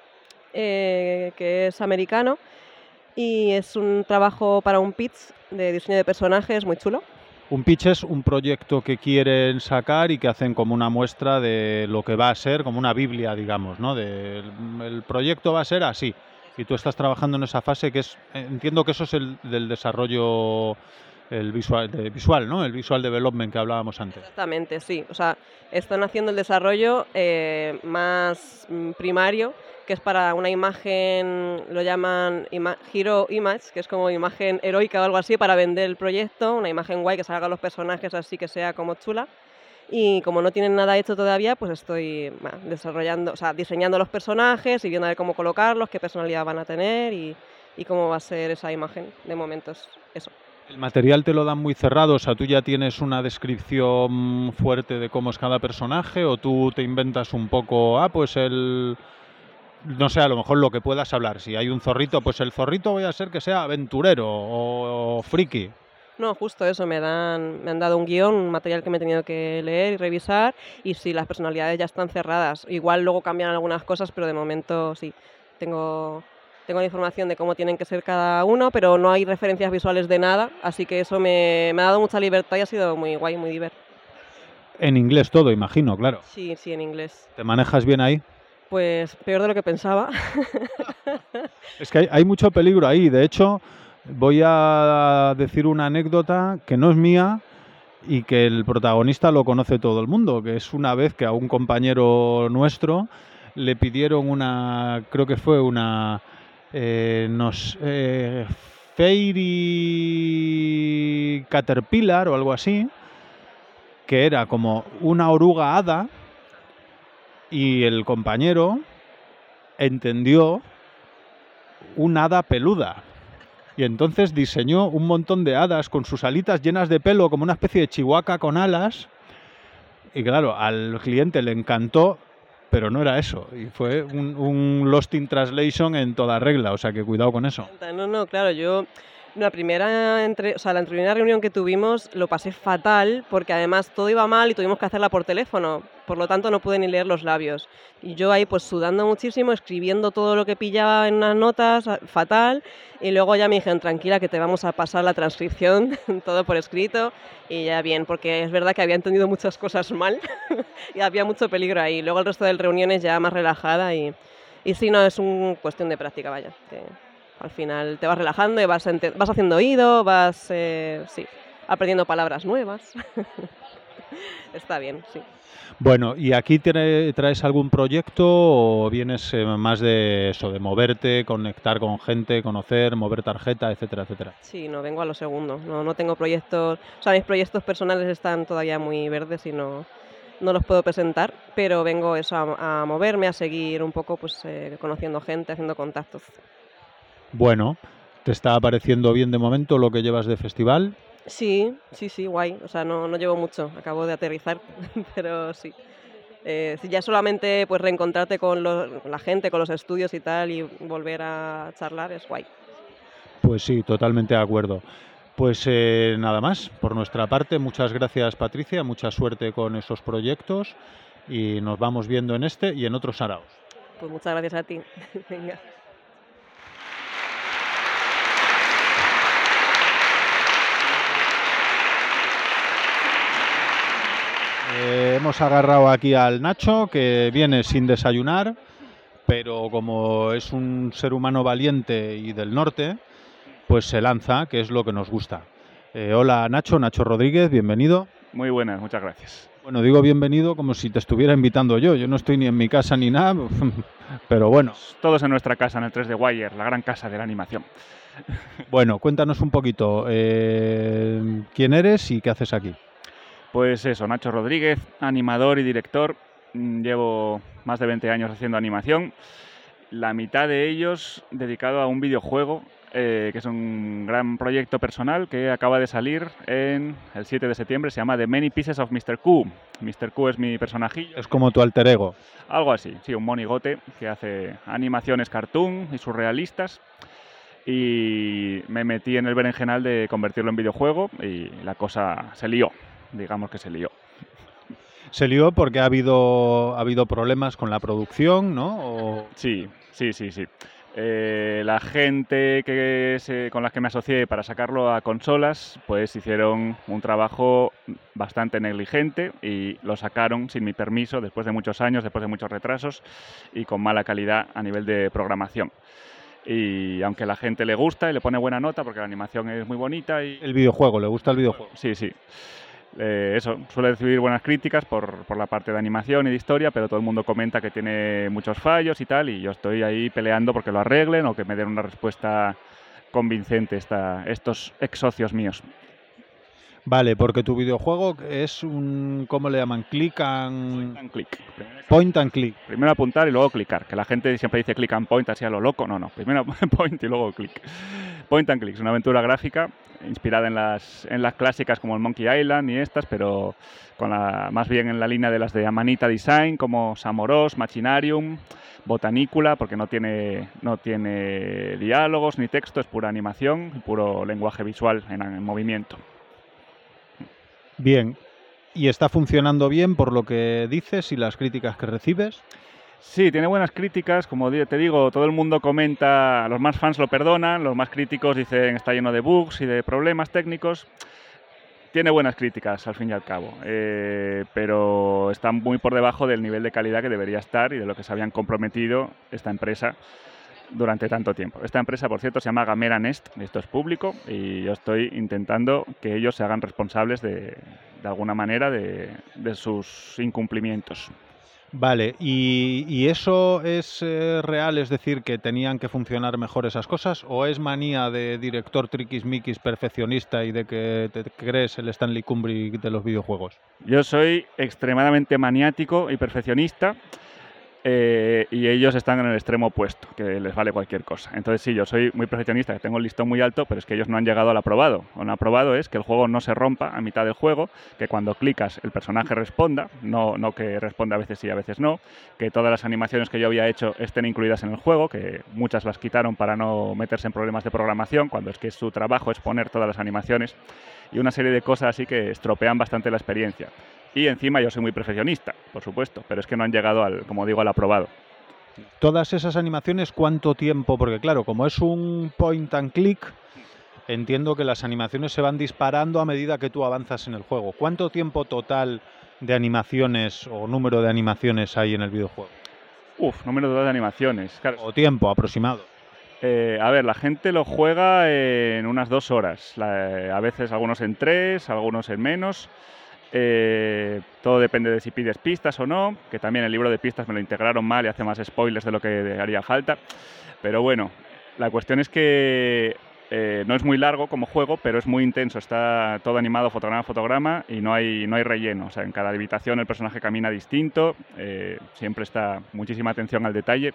eh, que es americano, y es un trabajo para un pitch de diseño de personajes muy chulo. Un pitch es un proyecto que quieren sacar y que hacen como una muestra de lo que va a ser, como una biblia, digamos, ¿no? De, el, el proyecto va a ser así. Y tú estás trabajando en esa fase que es, entiendo que eso es el del desarrollo el visual, de, visual, ¿no? El visual development que hablábamos antes. Exactamente, sí. O sea, están haciendo el desarrollo eh, más mm, primario, que es para una imagen, lo llaman ima- Hero Image, que es como imagen heroica o algo así, para vender el proyecto, una imagen guay que salga los personajes así que sea como chula. Y como no tienen nada hecho todavía, pues estoy bah, desarrollando, o sea, diseñando los personajes y viendo a ver cómo colocarlos, qué personalidad van a tener y, y cómo va a ser esa imagen. De momento es eso. ¿El material te lo dan muy cerrado? O sea, ¿tú ya tienes una descripción fuerte de cómo es cada personaje o tú te inventas un poco, ah, pues el... no sé, a lo mejor lo que puedas hablar. Si hay un zorrito, pues el zorrito voy a ser que sea aventurero o, o friki. No, justo eso, me dan, me han dado un guión, un material que me he tenido que leer y revisar, y sí, las personalidades ya están cerradas. Igual luego cambian algunas cosas, pero de momento sí, tengo, tengo la información de cómo tienen que ser cada uno, pero no hay referencias visuales de nada, así que eso me, me ha dado mucha libertad y ha sido muy guay, muy divertido. En inglés todo, imagino, claro. Sí, sí, en inglés. ¿Te manejas bien ahí? Pues peor de lo que pensaba. Es que hay, hay mucho peligro ahí, de hecho... Voy a decir una anécdota que no es mía y que el protagonista lo conoce todo el mundo, que es una vez que a un compañero nuestro le pidieron una, creo que fue una, eh, nos, eh, Fairy Caterpillar o algo así, que era como una oruga hada y el compañero entendió un hada peluda. Y entonces diseñó un montón de hadas con sus alitas llenas de pelo, como una especie de chihuahua con alas. Y claro, al cliente le encantó, pero no era eso. Y fue un, un Lost in Translation en toda regla, o sea que cuidado con eso. No, no, claro, yo... La primera, entre, o sea, la primera reunión que tuvimos lo pasé fatal porque además todo iba mal y tuvimos que hacerla por teléfono, por lo tanto no pude ni leer los labios. Y yo ahí pues sudando muchísimo, escribiendo todo lo que pillaba en unas notas, fatal, y luego ya me dijeron, tranquila que te vamos a pasar la transcripción, todo por escrito, y ya bien, porque es verdad que había entendido muchas cosas mal y había mucho peligro ahí. Luego el resto de reuniones ya más relajada y, y sí, no, es una cuestión de práctica, vaya. Que, al final te vas relajando y vas, vas haciendo oído, vas eh, sí, aprendiendo palabras nuevas. Está bien, sí. Bueno, ¿y aquí trae, traes algún proyecto o vienes eh, más de eso, de moverte, conectar con gente, conocer, mover tarjeta, etcétera, etcétera? Sí, no, vengo a lo segundo. No, no tengo proyectos, o sea, mis proyectos personales están todavía muy verdes y no, no los puedo presentar, pero vengo eso a, a moverme, a seguir un poco pues eh, conociendo gente, haciendo contactos. Bueno, ¿te está pareciendo bien de momento lo que llevas de festival? Sí, sí, sí, guay. O sea, no, no llevo mucho, acabo de aterrizar, pero sí. Eh, si ya solamente pues reencontrarte con, los- con la gente, con los estudios y tal, y volver a charlar es guay. Pues sí, totalmente de acuerdo. Pues eh, nada más, por nuestra parte, muchas gracias Patricia, mucha suerte con esos proyectos y nos vamos viendo en este y en otros saraos. Pues muchas gracias a ti. Venga. Eh, hemos agarrado aquí al Nacho, que viene sin desayunar, pero como es un ser humano valiente y del norte, pues se lanza, que es lo que nos gusta. Eh, hola Nacho, Nacho Rodríguez, bienvenido. Muy buenas, muchas gracias. Bueno, digo bienvenido como si te estuviera invitando yo. Yo no estoy ni en mi casa ni nada, pero bueno. Todos en nuestra casa, en el tres de Wire, la gran casa de la animación. Bueno, cuéntanos un poquito eh, quién eres y qué haces aquí. Pues eso, Nacho Rodríguez, animador y director. Mm, Llevo más de veinte años haciendo animación. La mitad de ellos dedicado a un videojuego, eh, que es un gran proyecto personal que acaba de salir en el siete de septiembre. Se llama The Many Pieces of mister Q. mister Q es mi personajillo. Es como tu alter ego. Algo así, sí, un monigote que hace animaciones cartoon y surrealistas. Y me metí en el berenjenal de convertirlo en videojuego y la cosa se lió, digamos que se lió. Se lió porque ha habido, ha habido problemas con la producción, ¿no? O... Sí, sí, sí, sí. Eh, la gente que se, con la que me asocié para sacarlo a consolas, pues hicieron un trabajo bastante negligente y lo sacaron sin mi permiso, después de muchos años, después de muchos retrasos y con mala calidad a nivel de programación. Y aunque a la gente le gusta y le pone buena nota porque la animación es muy bonita y... El videojuego, ¿le gusta el videojuego? Sí, sí. Eh, eso, suele recibir buenas críticas por, por la parte de animación y de historia, pero todo el mundo comenta que tiene muchos fallos y tal, y yo estoy ahí peleando porque lo arreglen o que me den una respuesta convincente esta, estos ex socios míos. Vale, porque tu videojuego es un, ¿cómo le llaman? Click and... Point and click. Point and click. Primero apuntar y luego clicar, que la gente siempre dice click and point así a lo loco. No, no, primero point y luego click. Point and click es una aventura gráfica inspirada en las, en las clásicas como el Monkey Island y estas, pero con la, más bien en la línea de las de Amanita Design, como Samoros, Machinarium, Botanicula, porque no tiene, no tiene diálogos ni texto, es pura animación, puro lenguaje visual en, en movimiento. Bien. ¿Y está funcionando bien por lo que dices y las críticas que recibes? Sí, tiene buenas críticas, como te digo, todo el mundo comenta, los más fans lo perdonan, los más críticos dicen está lleno de bugs y de problemas técnicos. Tiene buenas críticas, al fin y al cabo, eh, pero está muy por debajo del nivel de calidad que debería estar y de lo que se habían comprometido esta empresa durante tanto tiempo. Esta empresa, por cierto, se llama Gamera Nest, esto es público, y yo estoy intentando que ellos se hagan responsables de, de alguna manera de, de sus incumplimientos. Vale, ¿y, y eso es eh, real? Es decir, que tenían que funcionar mejor esas cosas, ¿o es manía de director triquismiquis perfeccionista y de que te crees el Stanley Kubrick de los videojuegos? Yo soy extremadamente maniático y perfeccionista. Eh, y ellos están en el extremo opuesto, que les vale cualquier cosa. Entonces sí, yo soy muy perfeccionista, que tengo el listón muy alto, pero es que ellos no han llegado al aprobado. Un aprobado es que el juego no se rompa a mitad del juego, que cuando clicas el personaje responda, no, no que responda a veces sí, a veces no, que todas las animaciones que yo había hecho estén incluidas en el juego, que muchas las quitaron para no meterse en problemas de programación, cuando es que su trabajo es poner todas las animaciones, y una serie de cosas así que estropean bastante la experiencia. Y encima yo soy muy perfeccionista, por supuesto, pero es que no han llegado, al, como digo, al aprobado. Todas esas animaciones, ¿cuánto tiempo? Porque claro, como es un point and click, entiendo que las animaciones se van disparando a medida que tú avanzas en el juego. ¿Cuánto tiempo total de animaciones o número de animaciones hay en el videojuego? Uf, número total de animaciones. Claro. O tiempo aproximado. Eh, a ver, la gente lo juega en unas dos horas. La, a veces algunos en tres, algunos en menos. Eh, todo depende de si pides pistas o no, que también el libro de pistas me lo integraron mal y hace más spoilers de lo que haría falta. Pero bueno, la cuestión es que eh, no es muy largo como juego, pero es muy intenso. Está todo animado fotograma a fotograma y no hay, no hay relleno. O sea, en cada habitación el personaje camina distinto, eh, siempre está muchísima atención al detalle.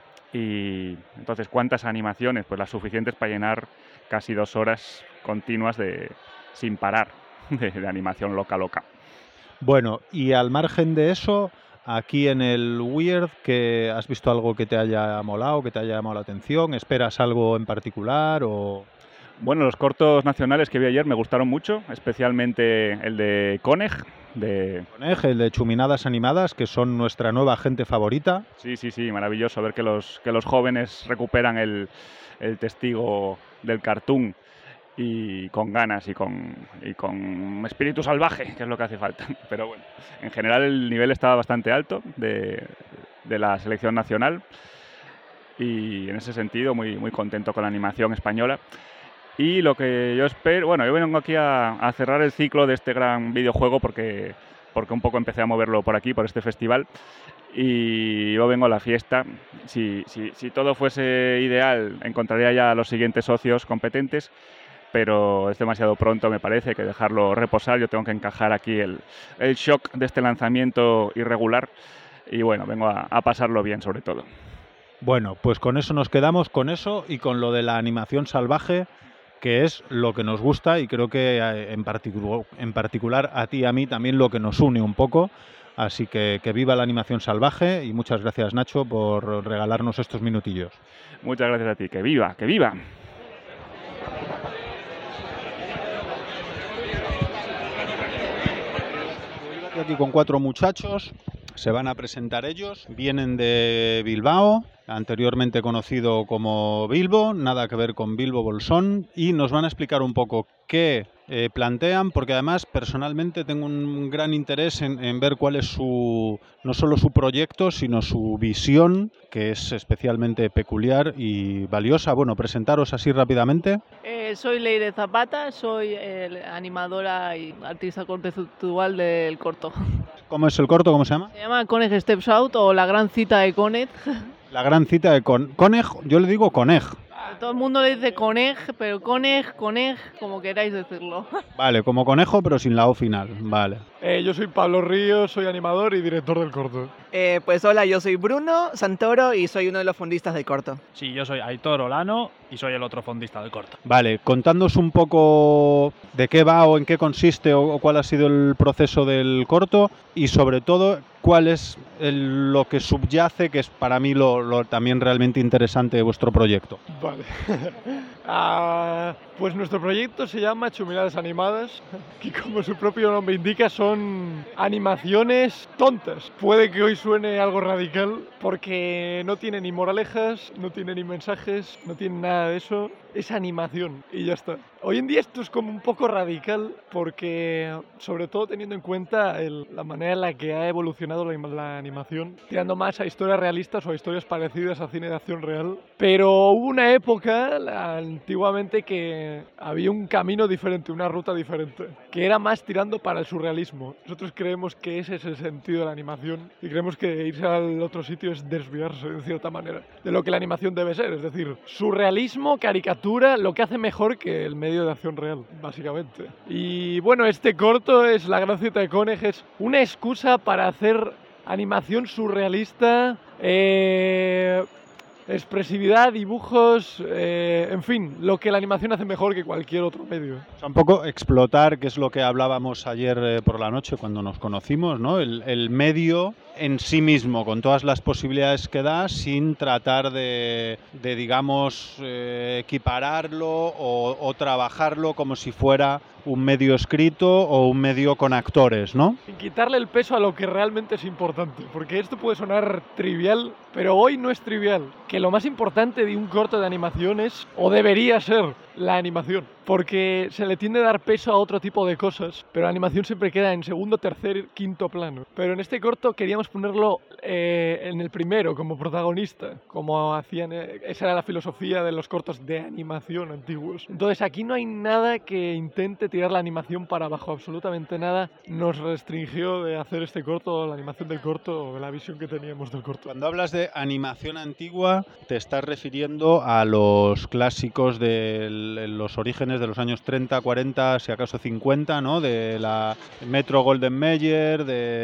Y entonces, ¿cuántas animaciones? Pues las suficientes para llenar casi dos horas continuas de, sin parar. De, de animación loca loca. Bueno, y al margen de eso, aquí en el Weird, que ¿has visto algo que te haya molado, que te haya llamado la atención? ¿Esperas algo en particular o...? Bueno, los cortos nacionales que vi ayer me gustaron mucho, especialmente el de Coneg. De... Coneg, el de Chuminadas Animadas, que son nuestra nueva gente favorita. Sí, sí, sí, maravilloso ver que los, que los jóvenes recuperan el, el testigo del cartoon y con ganas y con, y con espíritu salvaje, que es lo que hace falta. Pero bueno, en general el nivel estaba bastante alto de, de la selección nacional y en ese sentido muy, muy contento con la animación española. Y lo que yo espero, bueno, yo vengo aquí a, a cerrar el ciclo de este gran videojuego porque, porque un poco empecé a moverlo por aquí, por este festival, y yo vengo a la fiesta. Si, si, si todo fuese ideal, encontraría ya a los siguientes socios competentes, pero es demasiado pronto, me parece, hay que dejarlo reposar. Yo tengo que encajar aquí el, el shock de este lanzamiento irregular y bueno, vengo a, a pasarlo bien sobre todo. Bueno, pues con eso nos quedamos, con eso y con lo de la animación salvaje, que es lo que nos gusta y creo que en, particu en particular a ti y a mí también lo que nos une un poco. Así que que viva la animación salvaje y muchas gracias, Nacho, por regalarnos estos minutillos. Muchas gracias a ti, que viva, que viva. Estoy aquí con cuatro muchachos, se van a presentar ellos, vienen de Bilbao, anteriormente conocido como Bilbo, nada que ver con Bilbo Bolsón, y nos van a explicar un poco qué eh, plantean, porque además personalmente tengo un gran interés en, en ver cuál es su, no solo su proyecto, sino su visión, que es especialmente peculiar y valiosa. Bueno, presentaros así rápidamente. Eh, soy Leire Zapata, soy eh, animadora y artista conceptual del corto. ¿Cómo es el corto? ¿Cómo se llama? Se llama Coneg Steps Out o La Gran Cita de Coneg. La gran cita de Con Coneg, yo le digo Coneg. Todo el mundo le dice Coneg, pero Coneg, Coneg, como queráis decirlo. Vale, como conejo, pero sin la O final. Vale. Eh, yo soy Pablo Ríos, soy animador y director del corto. Eh, pues hola, yo soy Bruno Santoro y soy uno de los fondistas del corto. Sí, yo soy Aitor Olano y soy el otro fondista del corto. Vale, contándonos un poco de qué va o en qué consiste o, o cuál ha sido el proceso del corto y sobre todo cuál es el, lo que subyace, que es para mí lo, lo también realmente interesante de vuestro proyecto. Vale. ah, pues nuestro proyecto se llama Chuminadas Animadas, que como su propio nombre indica son animaciones tontas. Puede que hoy suene algo radical porque no tiene ni moralejas, no tiene ni mensajes, no tiene nada de eso. Es animación y ya está. Hoy en día esto es como un poco radical porque, sobre todo teniendo en cuenta el, la manera en la que ha evolucionado la, la animación, tirando más a historias realistas o a historias parecidas a cine de acción real. Pero hubo una época, la, antiguamente, que había un camino diferente, una ruta diferente, que era más tirando para el surrealismo. Nosotros creemos que ese es el sentido de la animación y creemos que irse al otro sitio es desviarse, de cierta manera, de lo que la animación debe ser. Es decir, surrealismo, caricatura, lo que hace mejor que el medio de acción real, básicamente. Y bueno, este corto es La Gran Cita de Coneg, es una excusa para hacer animación surrealista, eh, expresividad, dibujos, eh, en fin, lo que la animación hace mejor que cualquier otro medio. O sea, un poco explotar, que es lo que hablábamos ayer eh, por la noche cuando nos conocimos, ¿no? El, el medio en sí mismo, con todas las posibilidades que da, sin tratar de, de digamos, eh, equipararlo o, o trabajarlo como si fuera un medio escrito o un medio con actores, ¿no? Sin quitarle el peso a lo que realmente es importante, porque esto puede sonar trivial, pero hoy no es trivial. Que lo más importante de un corto de animación es, o debería ser, la animación, porque se le tiende a dar peso a otro tipo de cosas, pero la animación siempre queda en segundo, tercer, quinto plano. Pero en este corto queríamos ponerlo eh, en el primero, como protagonista, como hacían, eh, esa era la filosofía de los cortos de animación antiguos. Entonces aquí no hay nada que intente tirar la animación para abajo, absolutamente nada nos restringió de hacer este corto, la animación del corto, o la visión que teníamos del corto. Cuando hablas de animación antigua, te estás refiriendo a los clásicos del los orígenes de los años treinta, cuarenta, si acaso cincuenta, ¿no? De la Metro Golden Mayer,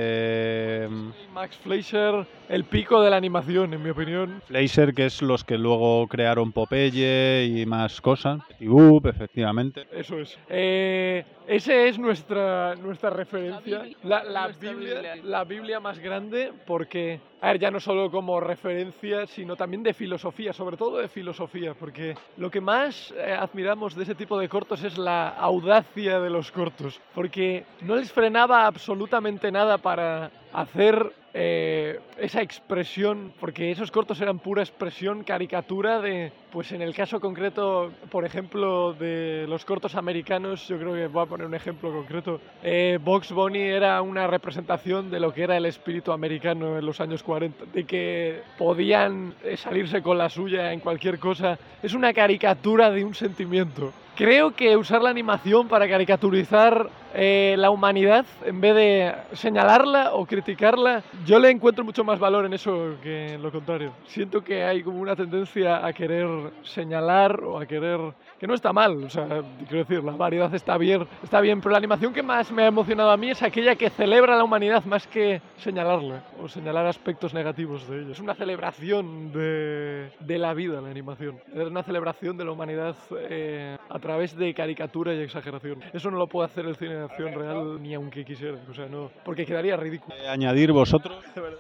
de Max Fleischer, el pico de la animación, en mi opinión. Fleischer, que es los que luego crearon Popeye y más cosas. Y Boop, efectivamente. Eso es. Eh, Esa es nuestra, nuestra referencia, la, la, Nuestra Biblia, Biblia. la Biblia más grande, porque, a ver, ya no solo como referencia, sino también de filosofía, sobre todo de filosofía, porque lo que más eh, admiramos de ese tipo de cortos es la audacia de los cortos, porque no les frenaba absolutamente nada para hacer eh, esa expresión, porque esos cortos eran pura expresión, caricatura de, pues en el caso concreto, por ejemplo, de los cortos americanos, yo creo que voy a poner un ejemplo concreto, eh, Bugs Bunny era una representación de lo que era el espíritu americano en los años cuarenta, de que podían eh, salirse con la suya en cualquier cosa, es una caricatura de un sentimiento. Creo que usar la animación para caricaturizar eh, la humanidad en vez de señalarla o criticarla, yo le encuentro mucho más valor en eso que en lo contrario. Siento que hay como una tendencia a querer señalar o a querer... que no está mal, o sea, quiero decir, la variedad está bien, está bien, pero la animación que más me ha emocionado a mí es aquella que celebra la humanidad más que señalarla o señalar aspectos negativos de ella. Es una celebración de, de la vida, la animación. Es una celebración de la humanidad eh, a través de caricatura y exageración. Eso no lo puede hacer el cine de acción real ni aunque quisiera, o sea, no, porque quedaría ridículo. Eh, ¿Añadir vosotros?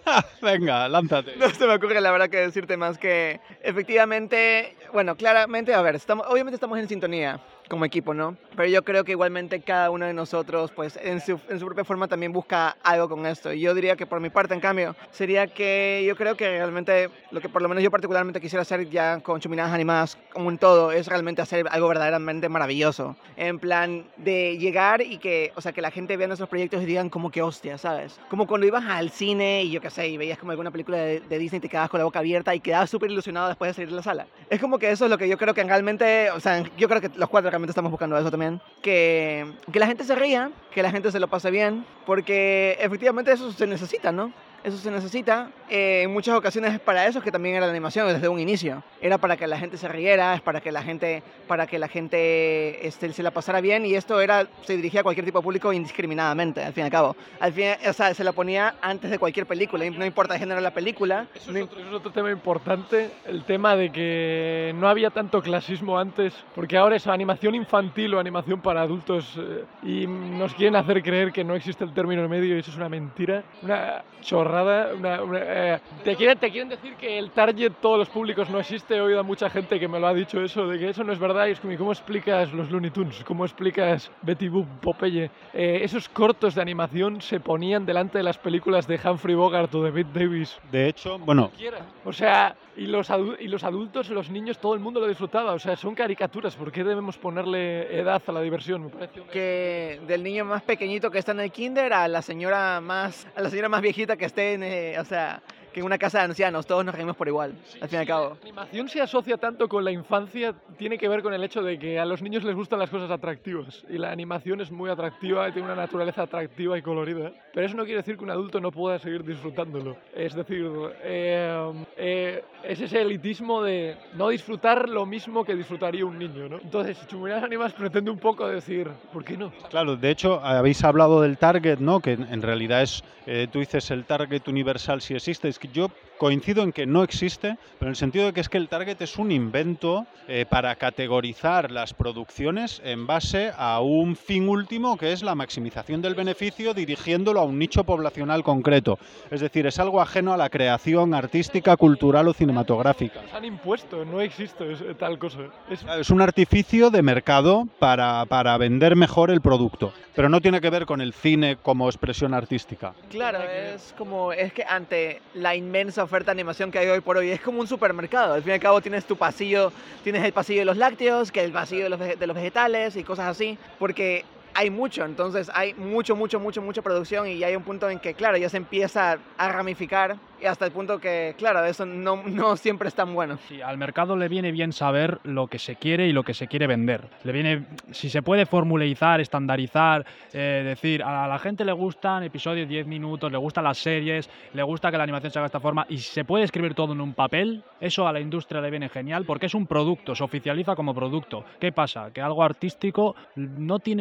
Venga, lánzate. No se me ocurre la verdad que decirte más que efectivamente, bueno, claramente, a ver, estamos, obviamente estamos en sintonía como equipo, ¿no? Pero yo creo que igualmente cada uno de nosotros, pues en su, en su propia forma también busca algo con esto. Y yo diría que por mi parte, en cambio, sería que yo creo que realmente lo que por lo menos yo particularmente quisiera hacer ya con Chuminadas Animadas como un todo es realmente hacer algo verdaderamente maravilloso. En plan de llegar y que, o sea, que la gente vea nuestros proyectos y digan como que hostia, ¿sabes? Como cuando ibas al cine y yo qué sé, y veías como alguna película de, de Disney y te quedabas con la boca abierta y quedabas súper ilusionado después de salir de la sala. Es como que eso es lo que yo creo que realmente, o sea, yo creo que los cuatro realmente estamos buscando eso también, que, que la gente se ría, que la gente se lo pase bien, porque efectivamente eso se necesita, ¿no? Eso se necesita. Eh, en muchas ocasiones para eso es que también era la animación desde un inicio. Era para que la gente se riera, es para que la gente, para que la gente este, se la pasara bien, y esto era, se dirigía a cualquier tipo de público indiscriminadamente, al fin y al cabo. Al fin, o sea, se la ponía antes de cualquier película, no importa el género de la película. Eso es, otro, eso es otro tema importante, el tema de que no había tanto clasismo antes, porque ahora es animación infantil o animación para adultos eh, y nos quieren hacer creer que no existe el término medio, y eso es una mentira, una chorrada. Una, una, eh, te, quieren, te quieren decir que el target, todos los públicos, no existe. He oído a mucha gente que me lo ha dicho eso, de que eso no es verdad. Y es como, ¿cómo explicas los Looney Tunes? ¿Cómo explicas Betty Boop, Popeye? Eh, esos cortos de animación se ponían delante de las películas de Humphrey Bogart o de Bette Davis. De hecho, bueno... O sea, y los, adu y los adultos, los niños, todo el mundo lo disfrutaba. O sea, son caricaturas. ¿Por qué debemos ponerle edad a la diversión? Me parece una... Que del niño más pequeñito que está en el kinder a la señora más, a la señora más viejita que esté en, eh, o sea, que en una casa de ancianos, todos nos reímos por igual, sí, al fin y al cabo. La animación se asocia tanto con la infancia, tiene que ver con el hecho de que a los niños les gustan las cosas atractivas, y la animación es muy atractiva, tiene una naturaleza atractiva y colorida, pero eso no quiere decir que un adulto no pueda seguir disfrutándolo. Es decir, eh, eh, es ese elitismo de no disfrutar lo mismo que disfrutaría un niño, ¿no? Entonces, Chuminadas Animadas pretende un poco decir, ¿por qué no? Claro, de hecho, habéis hablado del target, ¿no? Que en realidad es, eh, tú dices el target universal si existe, es que yo coincido en que no existe, pero en el sentido de que es que el target es un invento eh, para categorizar las producciones en base a un fin último, que es la maximización del beneficio dirigiéndolo a un nicho poblacional concreto. Es decir, es algo ajeno a la creación artística, cultural o cinematográfica. Nos han impuesto, no existe tal cosa. Es, es un artificio de mercado para, para vender mejor el producto, pero no tiene que ver con el cine como expresión artística. Claro, es como, es que ante la inmensa oferta de animación que hay hoy por hoy, es como un supermercado. Al fin y al cabo tienes tu pasillo, tienes el pasillo de los lácteos, que el pasillo de los, de los vegetales y cosas así, porque hay mucho, entonces hay mucho, mucho, mucho, mucha producción, y hay un punto en que, claro, ya se empieza a ramificar, y hasta el punto que, claro, eso no, no siempre es tan bueno. Sí, al mercado le viene bien saber lo que se quiere y lo que se quiere vender. Le viene, si se puede formularizar, estandarizar, eh, decir, a la gente le gustan episodios diez minutos, le gustan las series, le gusta que la animación se haga de esta forma, y si se puede escribir todo en un papel, eso a la industria le viene genial, porque es un producto, se oficializa como producto. ¿Qué pasa? Que algo artístico no tiene mucha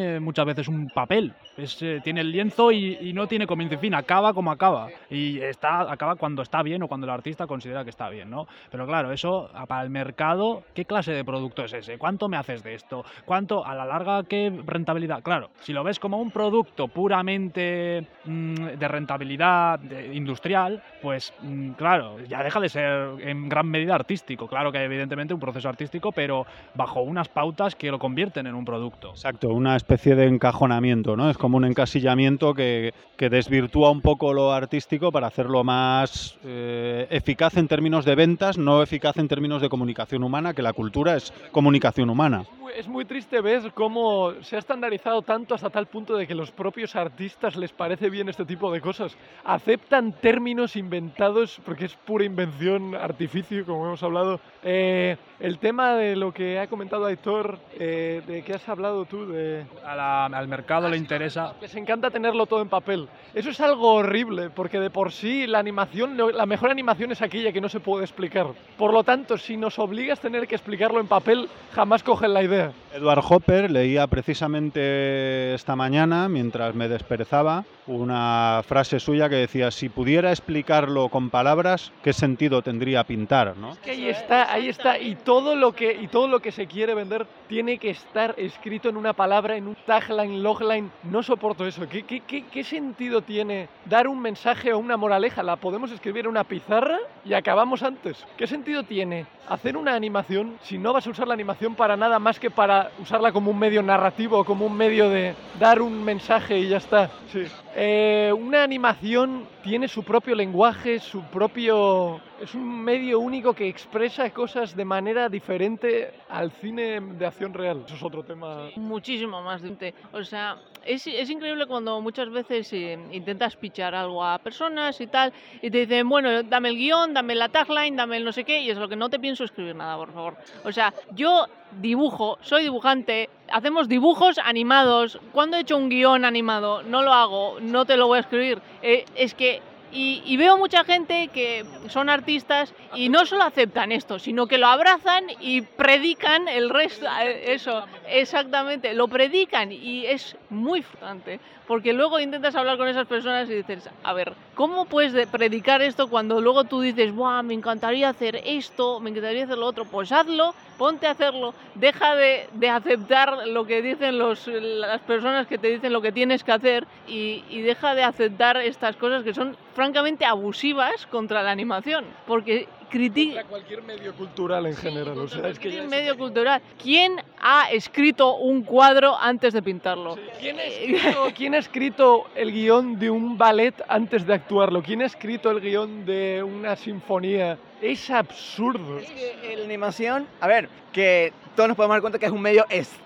muchas veces un papel. Es, eh, tiene el lienzo y, y no tiene comienzo y fin, acaba como acaba. Y está, acaba cuando está bien o cuando el artista considera que está bien, ¿no? Pero claro, eso para el mercado, ¿qué clase de producto es ese? ¿Cuánto me haces de esto? ¿Cuánto, a la larga, qué rentabilidad? Claro, si lo ves como un producto puramente mmm, de rentabilidad de, industrial, pues mmm, claro, ya deja de ser en gran medida artístico. Claro que hay evidentemente un proceso artístico, pero bajo unas pautas que lo convierten en un producto. Exacto, una especie de encajonamiento, ¿no? Es como un encasillamiento que, que desvirtúa un poco lo artístico para hacerlo más eh, eficaz en términos de ventas, no eficaz en términos de comunicación humana, que la cultura es comunicación humana. Es muy triste ver cómo se ha estandarizado tanto hasta tal punto de que los propios artistas les parece bien este tipo de cosas. Aceptan términos inventados porque es pura invención, artificio, como hemos hablado. Eh, el tema de lo que ha comentado Aitor, eh, de que has hablado tú, de... A la, al mercado le interesa... Les encanta tenerlo todo en papel. Eso es algo horrible, porque de por sí la animación, la mejor animación es aquella que no se puede explicar. Por lo tanto, si nos obligas a tener que explicarlo en papel, jamás cogen la idea. Edward Hopper leía precisamente esta mañana, mientras me desperezaba, una frase suya que decía: si pudiera explicarlo con palabras, ¿qué sentido tendría pintar? ¿No? Es que ahí está, ahí está, y todo lo que, y todo lo que se quiere vender tiene que estar escrito en una palabra, en un tagline, logline. No soporto eso. ¿Qué, qué, qué, qué sentido tiene dar un mensaje o una moraleja? La podemos escribir en una pizarra y acabamos antes. ¿Qué sentido tiene hacer una animación si no vas a usar la animación para nada más que para usarla como un medio narrativo, como un medio de dar un mensaje y ya está? Sí. Eh, una animación tiene su propio lenguaje, su propio... Es un medio único que expresa cosas de manera diferente al cine de acción real. Eso es otro tema. Muchísimo más. O sea, es, es increíble cuando muchas veces eh, intentas pitchar algo a personas y tal, y te dicen, bueno, dame el guión, dame la tagline, dame el no sé qué, y es lo que no te pienso escribir nada, por favor. O sea, yo dibujo, soy dibujante, hacemos dibujos animados. ¿Cuándo he hecho un guión animado? No lo hago, no te lo voy a escribir. Eh, es que... Y, y veo mucha gente que son artistas y no solo aceptan esto, sino que lo abrazan y predican el resto, eso, exactamente, lo predican y es muy frustrante, porque luego intentas hablar con esas personas y dices, a ver, ¿cómo puedes predicar esto cuando luego tú dices, ¡buah, me encantaría hacer esto, me encantaría hacer lo otro! Pues hazlo, ponte a hacerlo, deja de, de aceptar lo que dicen los, las personas que te dicen lo que tienes que hacer y, y deja de aceptar estas cosas que son francamente abusivas contra la animación, porque critica contra cualquier medio cultural en sí, general, o sea, es que ya medio es... cultural. ¿Quién ha escrito un cuadro antes de pintarlo? Sí. ¿Quién, ha escrito, ¿Quién ha escrito el guión de un ballet antes de actuarlo? ¿Quién ha escrito el guión de una sinfonía? Es absurdo. Es que la animación, a ver, que todos nos podemos dar cuenta que es un medio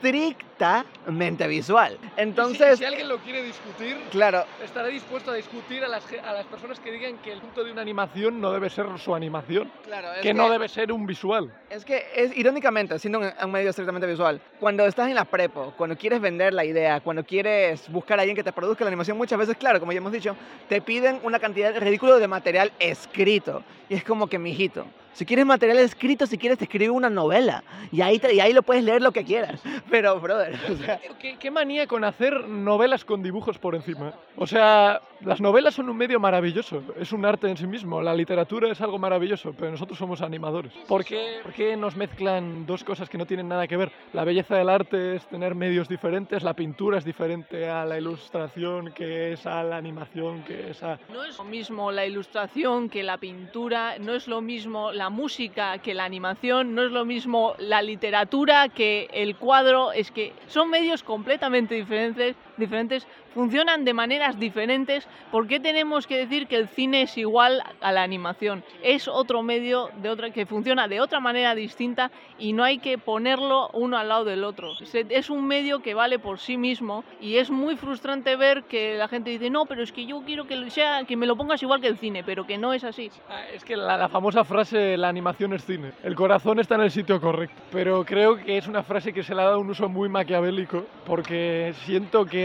estrictamente visual. Entonces, si, si alguien lo quiere discutir, claro, estará dispuesto a discutir a las, a las personas que digan que el punto de una animación no debe ser su animación, claro, es que, que no debe ser un visual. Es que, es irónicamente, siendo un, un medio estrictamente visual, cuando estás en la prepo, cuando quieres vender la idea, cuando quieres buscar a alguien que te produzca la animación, muchas veces, claro, como ya hemos dicho, te piden una cantidad ridícula de material escrito. Y es como que, mijito, si quieres material escrito, si quieres te escribe una novela y ahí, te, y ahí lo puedes leer lo que quieras. Pero, brother, o sea... ¿Qué, qué manía con hacer novelas con dibujos por encima? O sea, las novelas son un medio maravilloso, es un arte en sí mismo, la literatura es algo maravilloso, pero nosotros somos animadores. ¿Por qué, ¿Por qué nos mezclan dos cosas que no tienen nada que ver? La belleza del arte es tener medios diferentes, la pintura es diferente a la ilustración que es a la animación que es a... No es lo mismo la ilustración que la pintura, no es lo mismo la música que la animación, no es lo mismo la literatura que el cuadro, es que son medios completamente diferentes, diferentes, funcionan de maneras diferentes. ¿Por qué tenemos que decir que el cine es igual a la animación? Es otro medio de otra, que funciona de otra manera distinta y no hay que ponerlo uno al lado del otro. Es un medio que vale por sí mismo y es muy frustrante ver que la gente dice, no, pero es que yo quiero que, sea, que me lo pongas igual que el cine, pero que no es así. Es que la, la famosa frase, la animación es cine. El corazón está en el sitio correcto, pero creo que es una frase que se le ha dado un uso muy maquiavélico porque siento que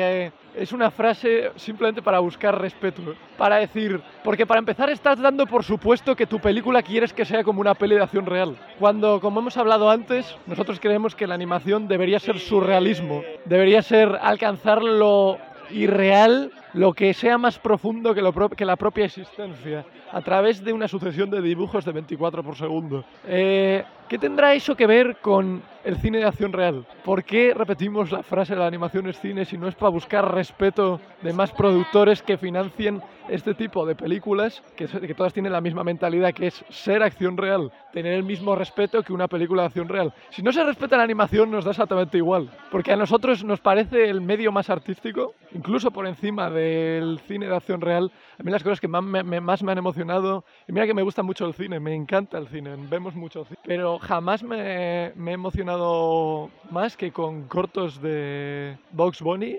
que eh, es una frase simplemente para buscar respeto, para decir, porque para empezar estás dando por supuesto que tu película quieres que sea como una peli de acción real, cuando, como hemos hablado antes, nosotros creemos que la animación debería ser surrealismo, debería ser alcanzar lo irreal, lo que sea más profundo que, lo pro que la propia existencia, a través de una sucesión de dibujos de veinticuatro por segundo. Eh, ¿Qué tendrá eso que ver con el cine de acción real? ¿Por qué repetimos la frase la animación es cine si no es para buscar respeto de más productores que financien este tipo de películas, que, que todas tienen la misma mentalidad, que es ser acción real, tener el mismo respeto que una película de acción real? Si no se respeta la animación nos da exactamente igual, porque a nosotros nos parece el medio más artístico, incluso por encima del cine de acción real. A mí las cosas que más me, me, más me han emocionado, y mira que me gusta mucho el cine, me encanta el cine, vemos mucho cine, pero jamás me, me he emocionado más que con cortos de Bugs Bunny,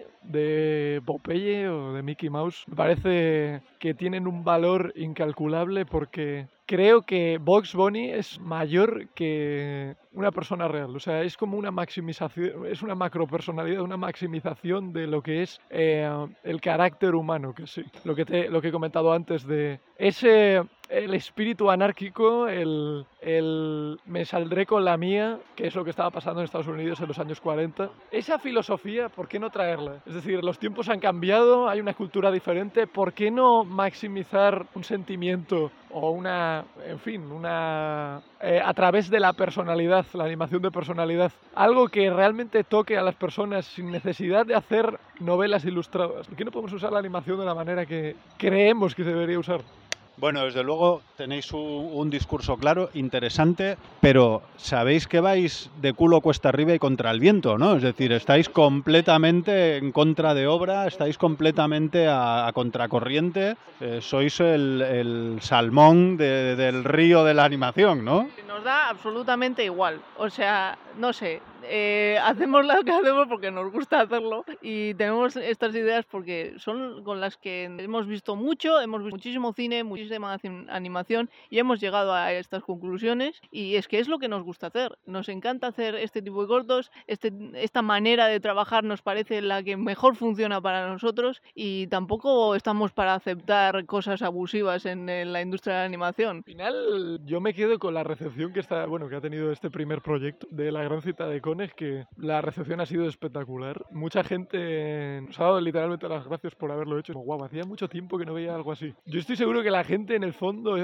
de Popeye o de Mickey Mouse. Me parece que tienen un valor incalculable porque creo que Bugs Bunny es mayor que una persona real. O sea, es como una maximización, es una macropersonalidad, una maximización de lo que es eh, el carácter humano, que sí. Lo que, te, lo que he comentado antes de ese... el espíritu anárquico, el, el me saldré con la mía, que es lo que estaba pasando en Estados Unidos en los años cuarenta. Esa filosofía, ¿por qué no traerla? Es decir, los tiempos han cambiado, hay una cultura diferente, ¿por qué no maximizar un sentimiento o una, en fin, una eh, a través de la personalidad, la animación de personalidad, algo que realmente toque a las personas sin necesidad de hacer novelas ilustradas? ¿Por qué no podemos usar la animación de la manera que creemos que se debería usar? Bueno, desde luego tenéis un, un discurso claro, interesante, pero sabéis que vais de culo cuesta arriba y contra el viento, ¿no? Es decir, estáis completamente en contra de obra, estáis completamente a, a contracorriente, eh, sois el, el salmón de, del río de la animación, ¿no? Nos da absolutamente igual, o sea, no sé, eh, hacemos lo que hacemos porque nos gusta hacerlo y tenemos estas ideas porque son con las que hemos visto mucho, hemos visto muchísimo cine, muchísima animación y hemos llegado a estas conclusiones, y es que es lo que nos gusta hacer. Nos encanta hacer este tipo de cortos, este, esta manera de trabajar nos parece la que mejor funciona para nosotros, y tampoco estamos para aceptar cosas abusivas en, en la industria de la animación. Al final yo me quedo con la recepción que está, bueno, que ha tenido este primer proyecto de La Gran Cita de Cones, que la recepción ha sido espectacular. Mucha gente nos ha dado literalmente las gracias por haberlo hecho. Como, guau, hacía mucho tiempo que no veía algo así. Yo estoy seguro que la gente en el fondo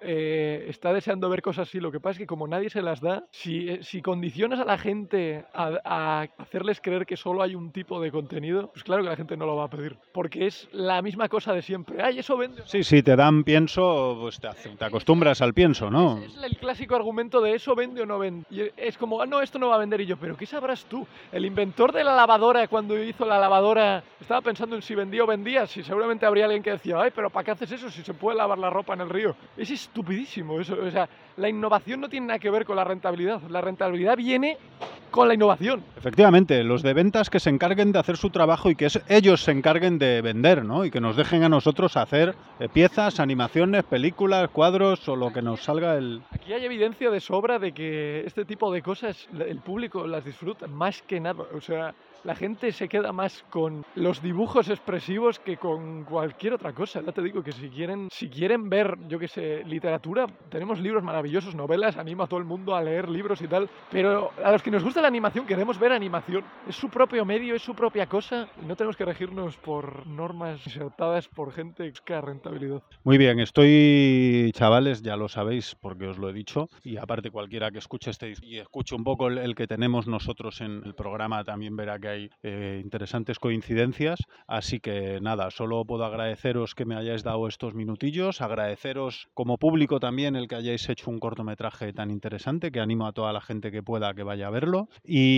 eh, está deseando ver cosas así. Lo que pasa es que como nadie se las da, si, si condicionas a la gente a, a hacerles creer que solo hay un tipo de contenido, pues claro que la gente no lo va a pedir, porque es la misma cosa de siempre. ¡Ay, eso vende! Sí, sí, te dan pienso, pues te, te acostumbras al pienso, ¿no? Es, es el clásico argumento de eso vende o no vende. Y es como, ah, no, esto no va a vender. Y yo, ¿pero qué sabrás tú? El inventor de la lavadora, cuando hizo la lavadora, estaba pensando en si vendía o vendía. Si seguramente habría alguien que decía, ay, pero ¿para qué haces eso si se puede lavar la ropa en el río? Es estupidísimo eso. O sea, la innovación no tiene nada que ver con la rentabilidad. La rentabilidad viene con la innovación. Efectivamente, los de ventas que se encarguen de hacer su trabajo y que es, ellos se encarguen de vender, ¿no? Y que nos dejen a nosotros hacer eh, piezas, animaciones, películas, cuadros o lo que nos salga el... Aquí hay evidencia de sobra de que este tipo de cosas el público las disfruta más que nada. O sea, la gente se queda más con los dibujos expresivos que con cualquier otra cosa. Ya te digo que si quieren, si quieren ver, yo qué sé, literatura, tenemos libros maravillosos, novelas, animo a todo el mundo a leer libros y tal, pero a los que nos gusta la animación queremos ver animación. Es su propio medio, es su propia cosa, y no tenemos que regirnos por normas insertadas por gente que busca rentabilidad. Muy bien, estoy, chavales, ya lo sabéis porque os lo he dicho, y aparte cualquiera que escuche este y escuche un poco el, el que tenemos nosotros en el programa también verá que hay Eh, interesantes coincidencias, así que nada, solo puedo agradeceros que me hayáis dado estos minutillos, agradeceros como público también el que hayáis hecho un cortometraje tan interesante, que animo a toda la gente que pueda que vaya a verlo,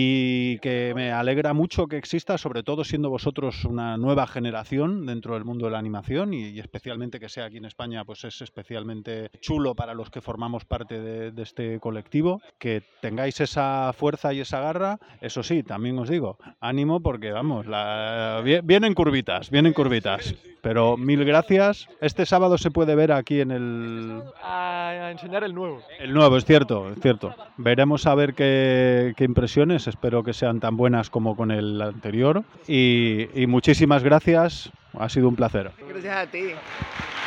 y que me alegra mucho que exista, sobre todo siendo vosotros una nueva generación dentro del mundo de la animación, y, y especialmente que sea aquí en España, pues es especialmente chulo para los que formamos parte de, de este colectivo, que tengáis esa fuerza y esa garra. Eso sí, también os digo, ánimo porque, vamos, la, vienen curvitas, vienen curvitas. Pero mil gracias. Este sábado se puede ver aquí en el... A, a enseñar el nuevo. El nuevo, es cierto, es cierto. Veremos a ver qué, qué impresiones. Espero que sean tan buenas como con el anterior. Y, y muchísimas gracias. Ha sido un placer. Gracias a ti.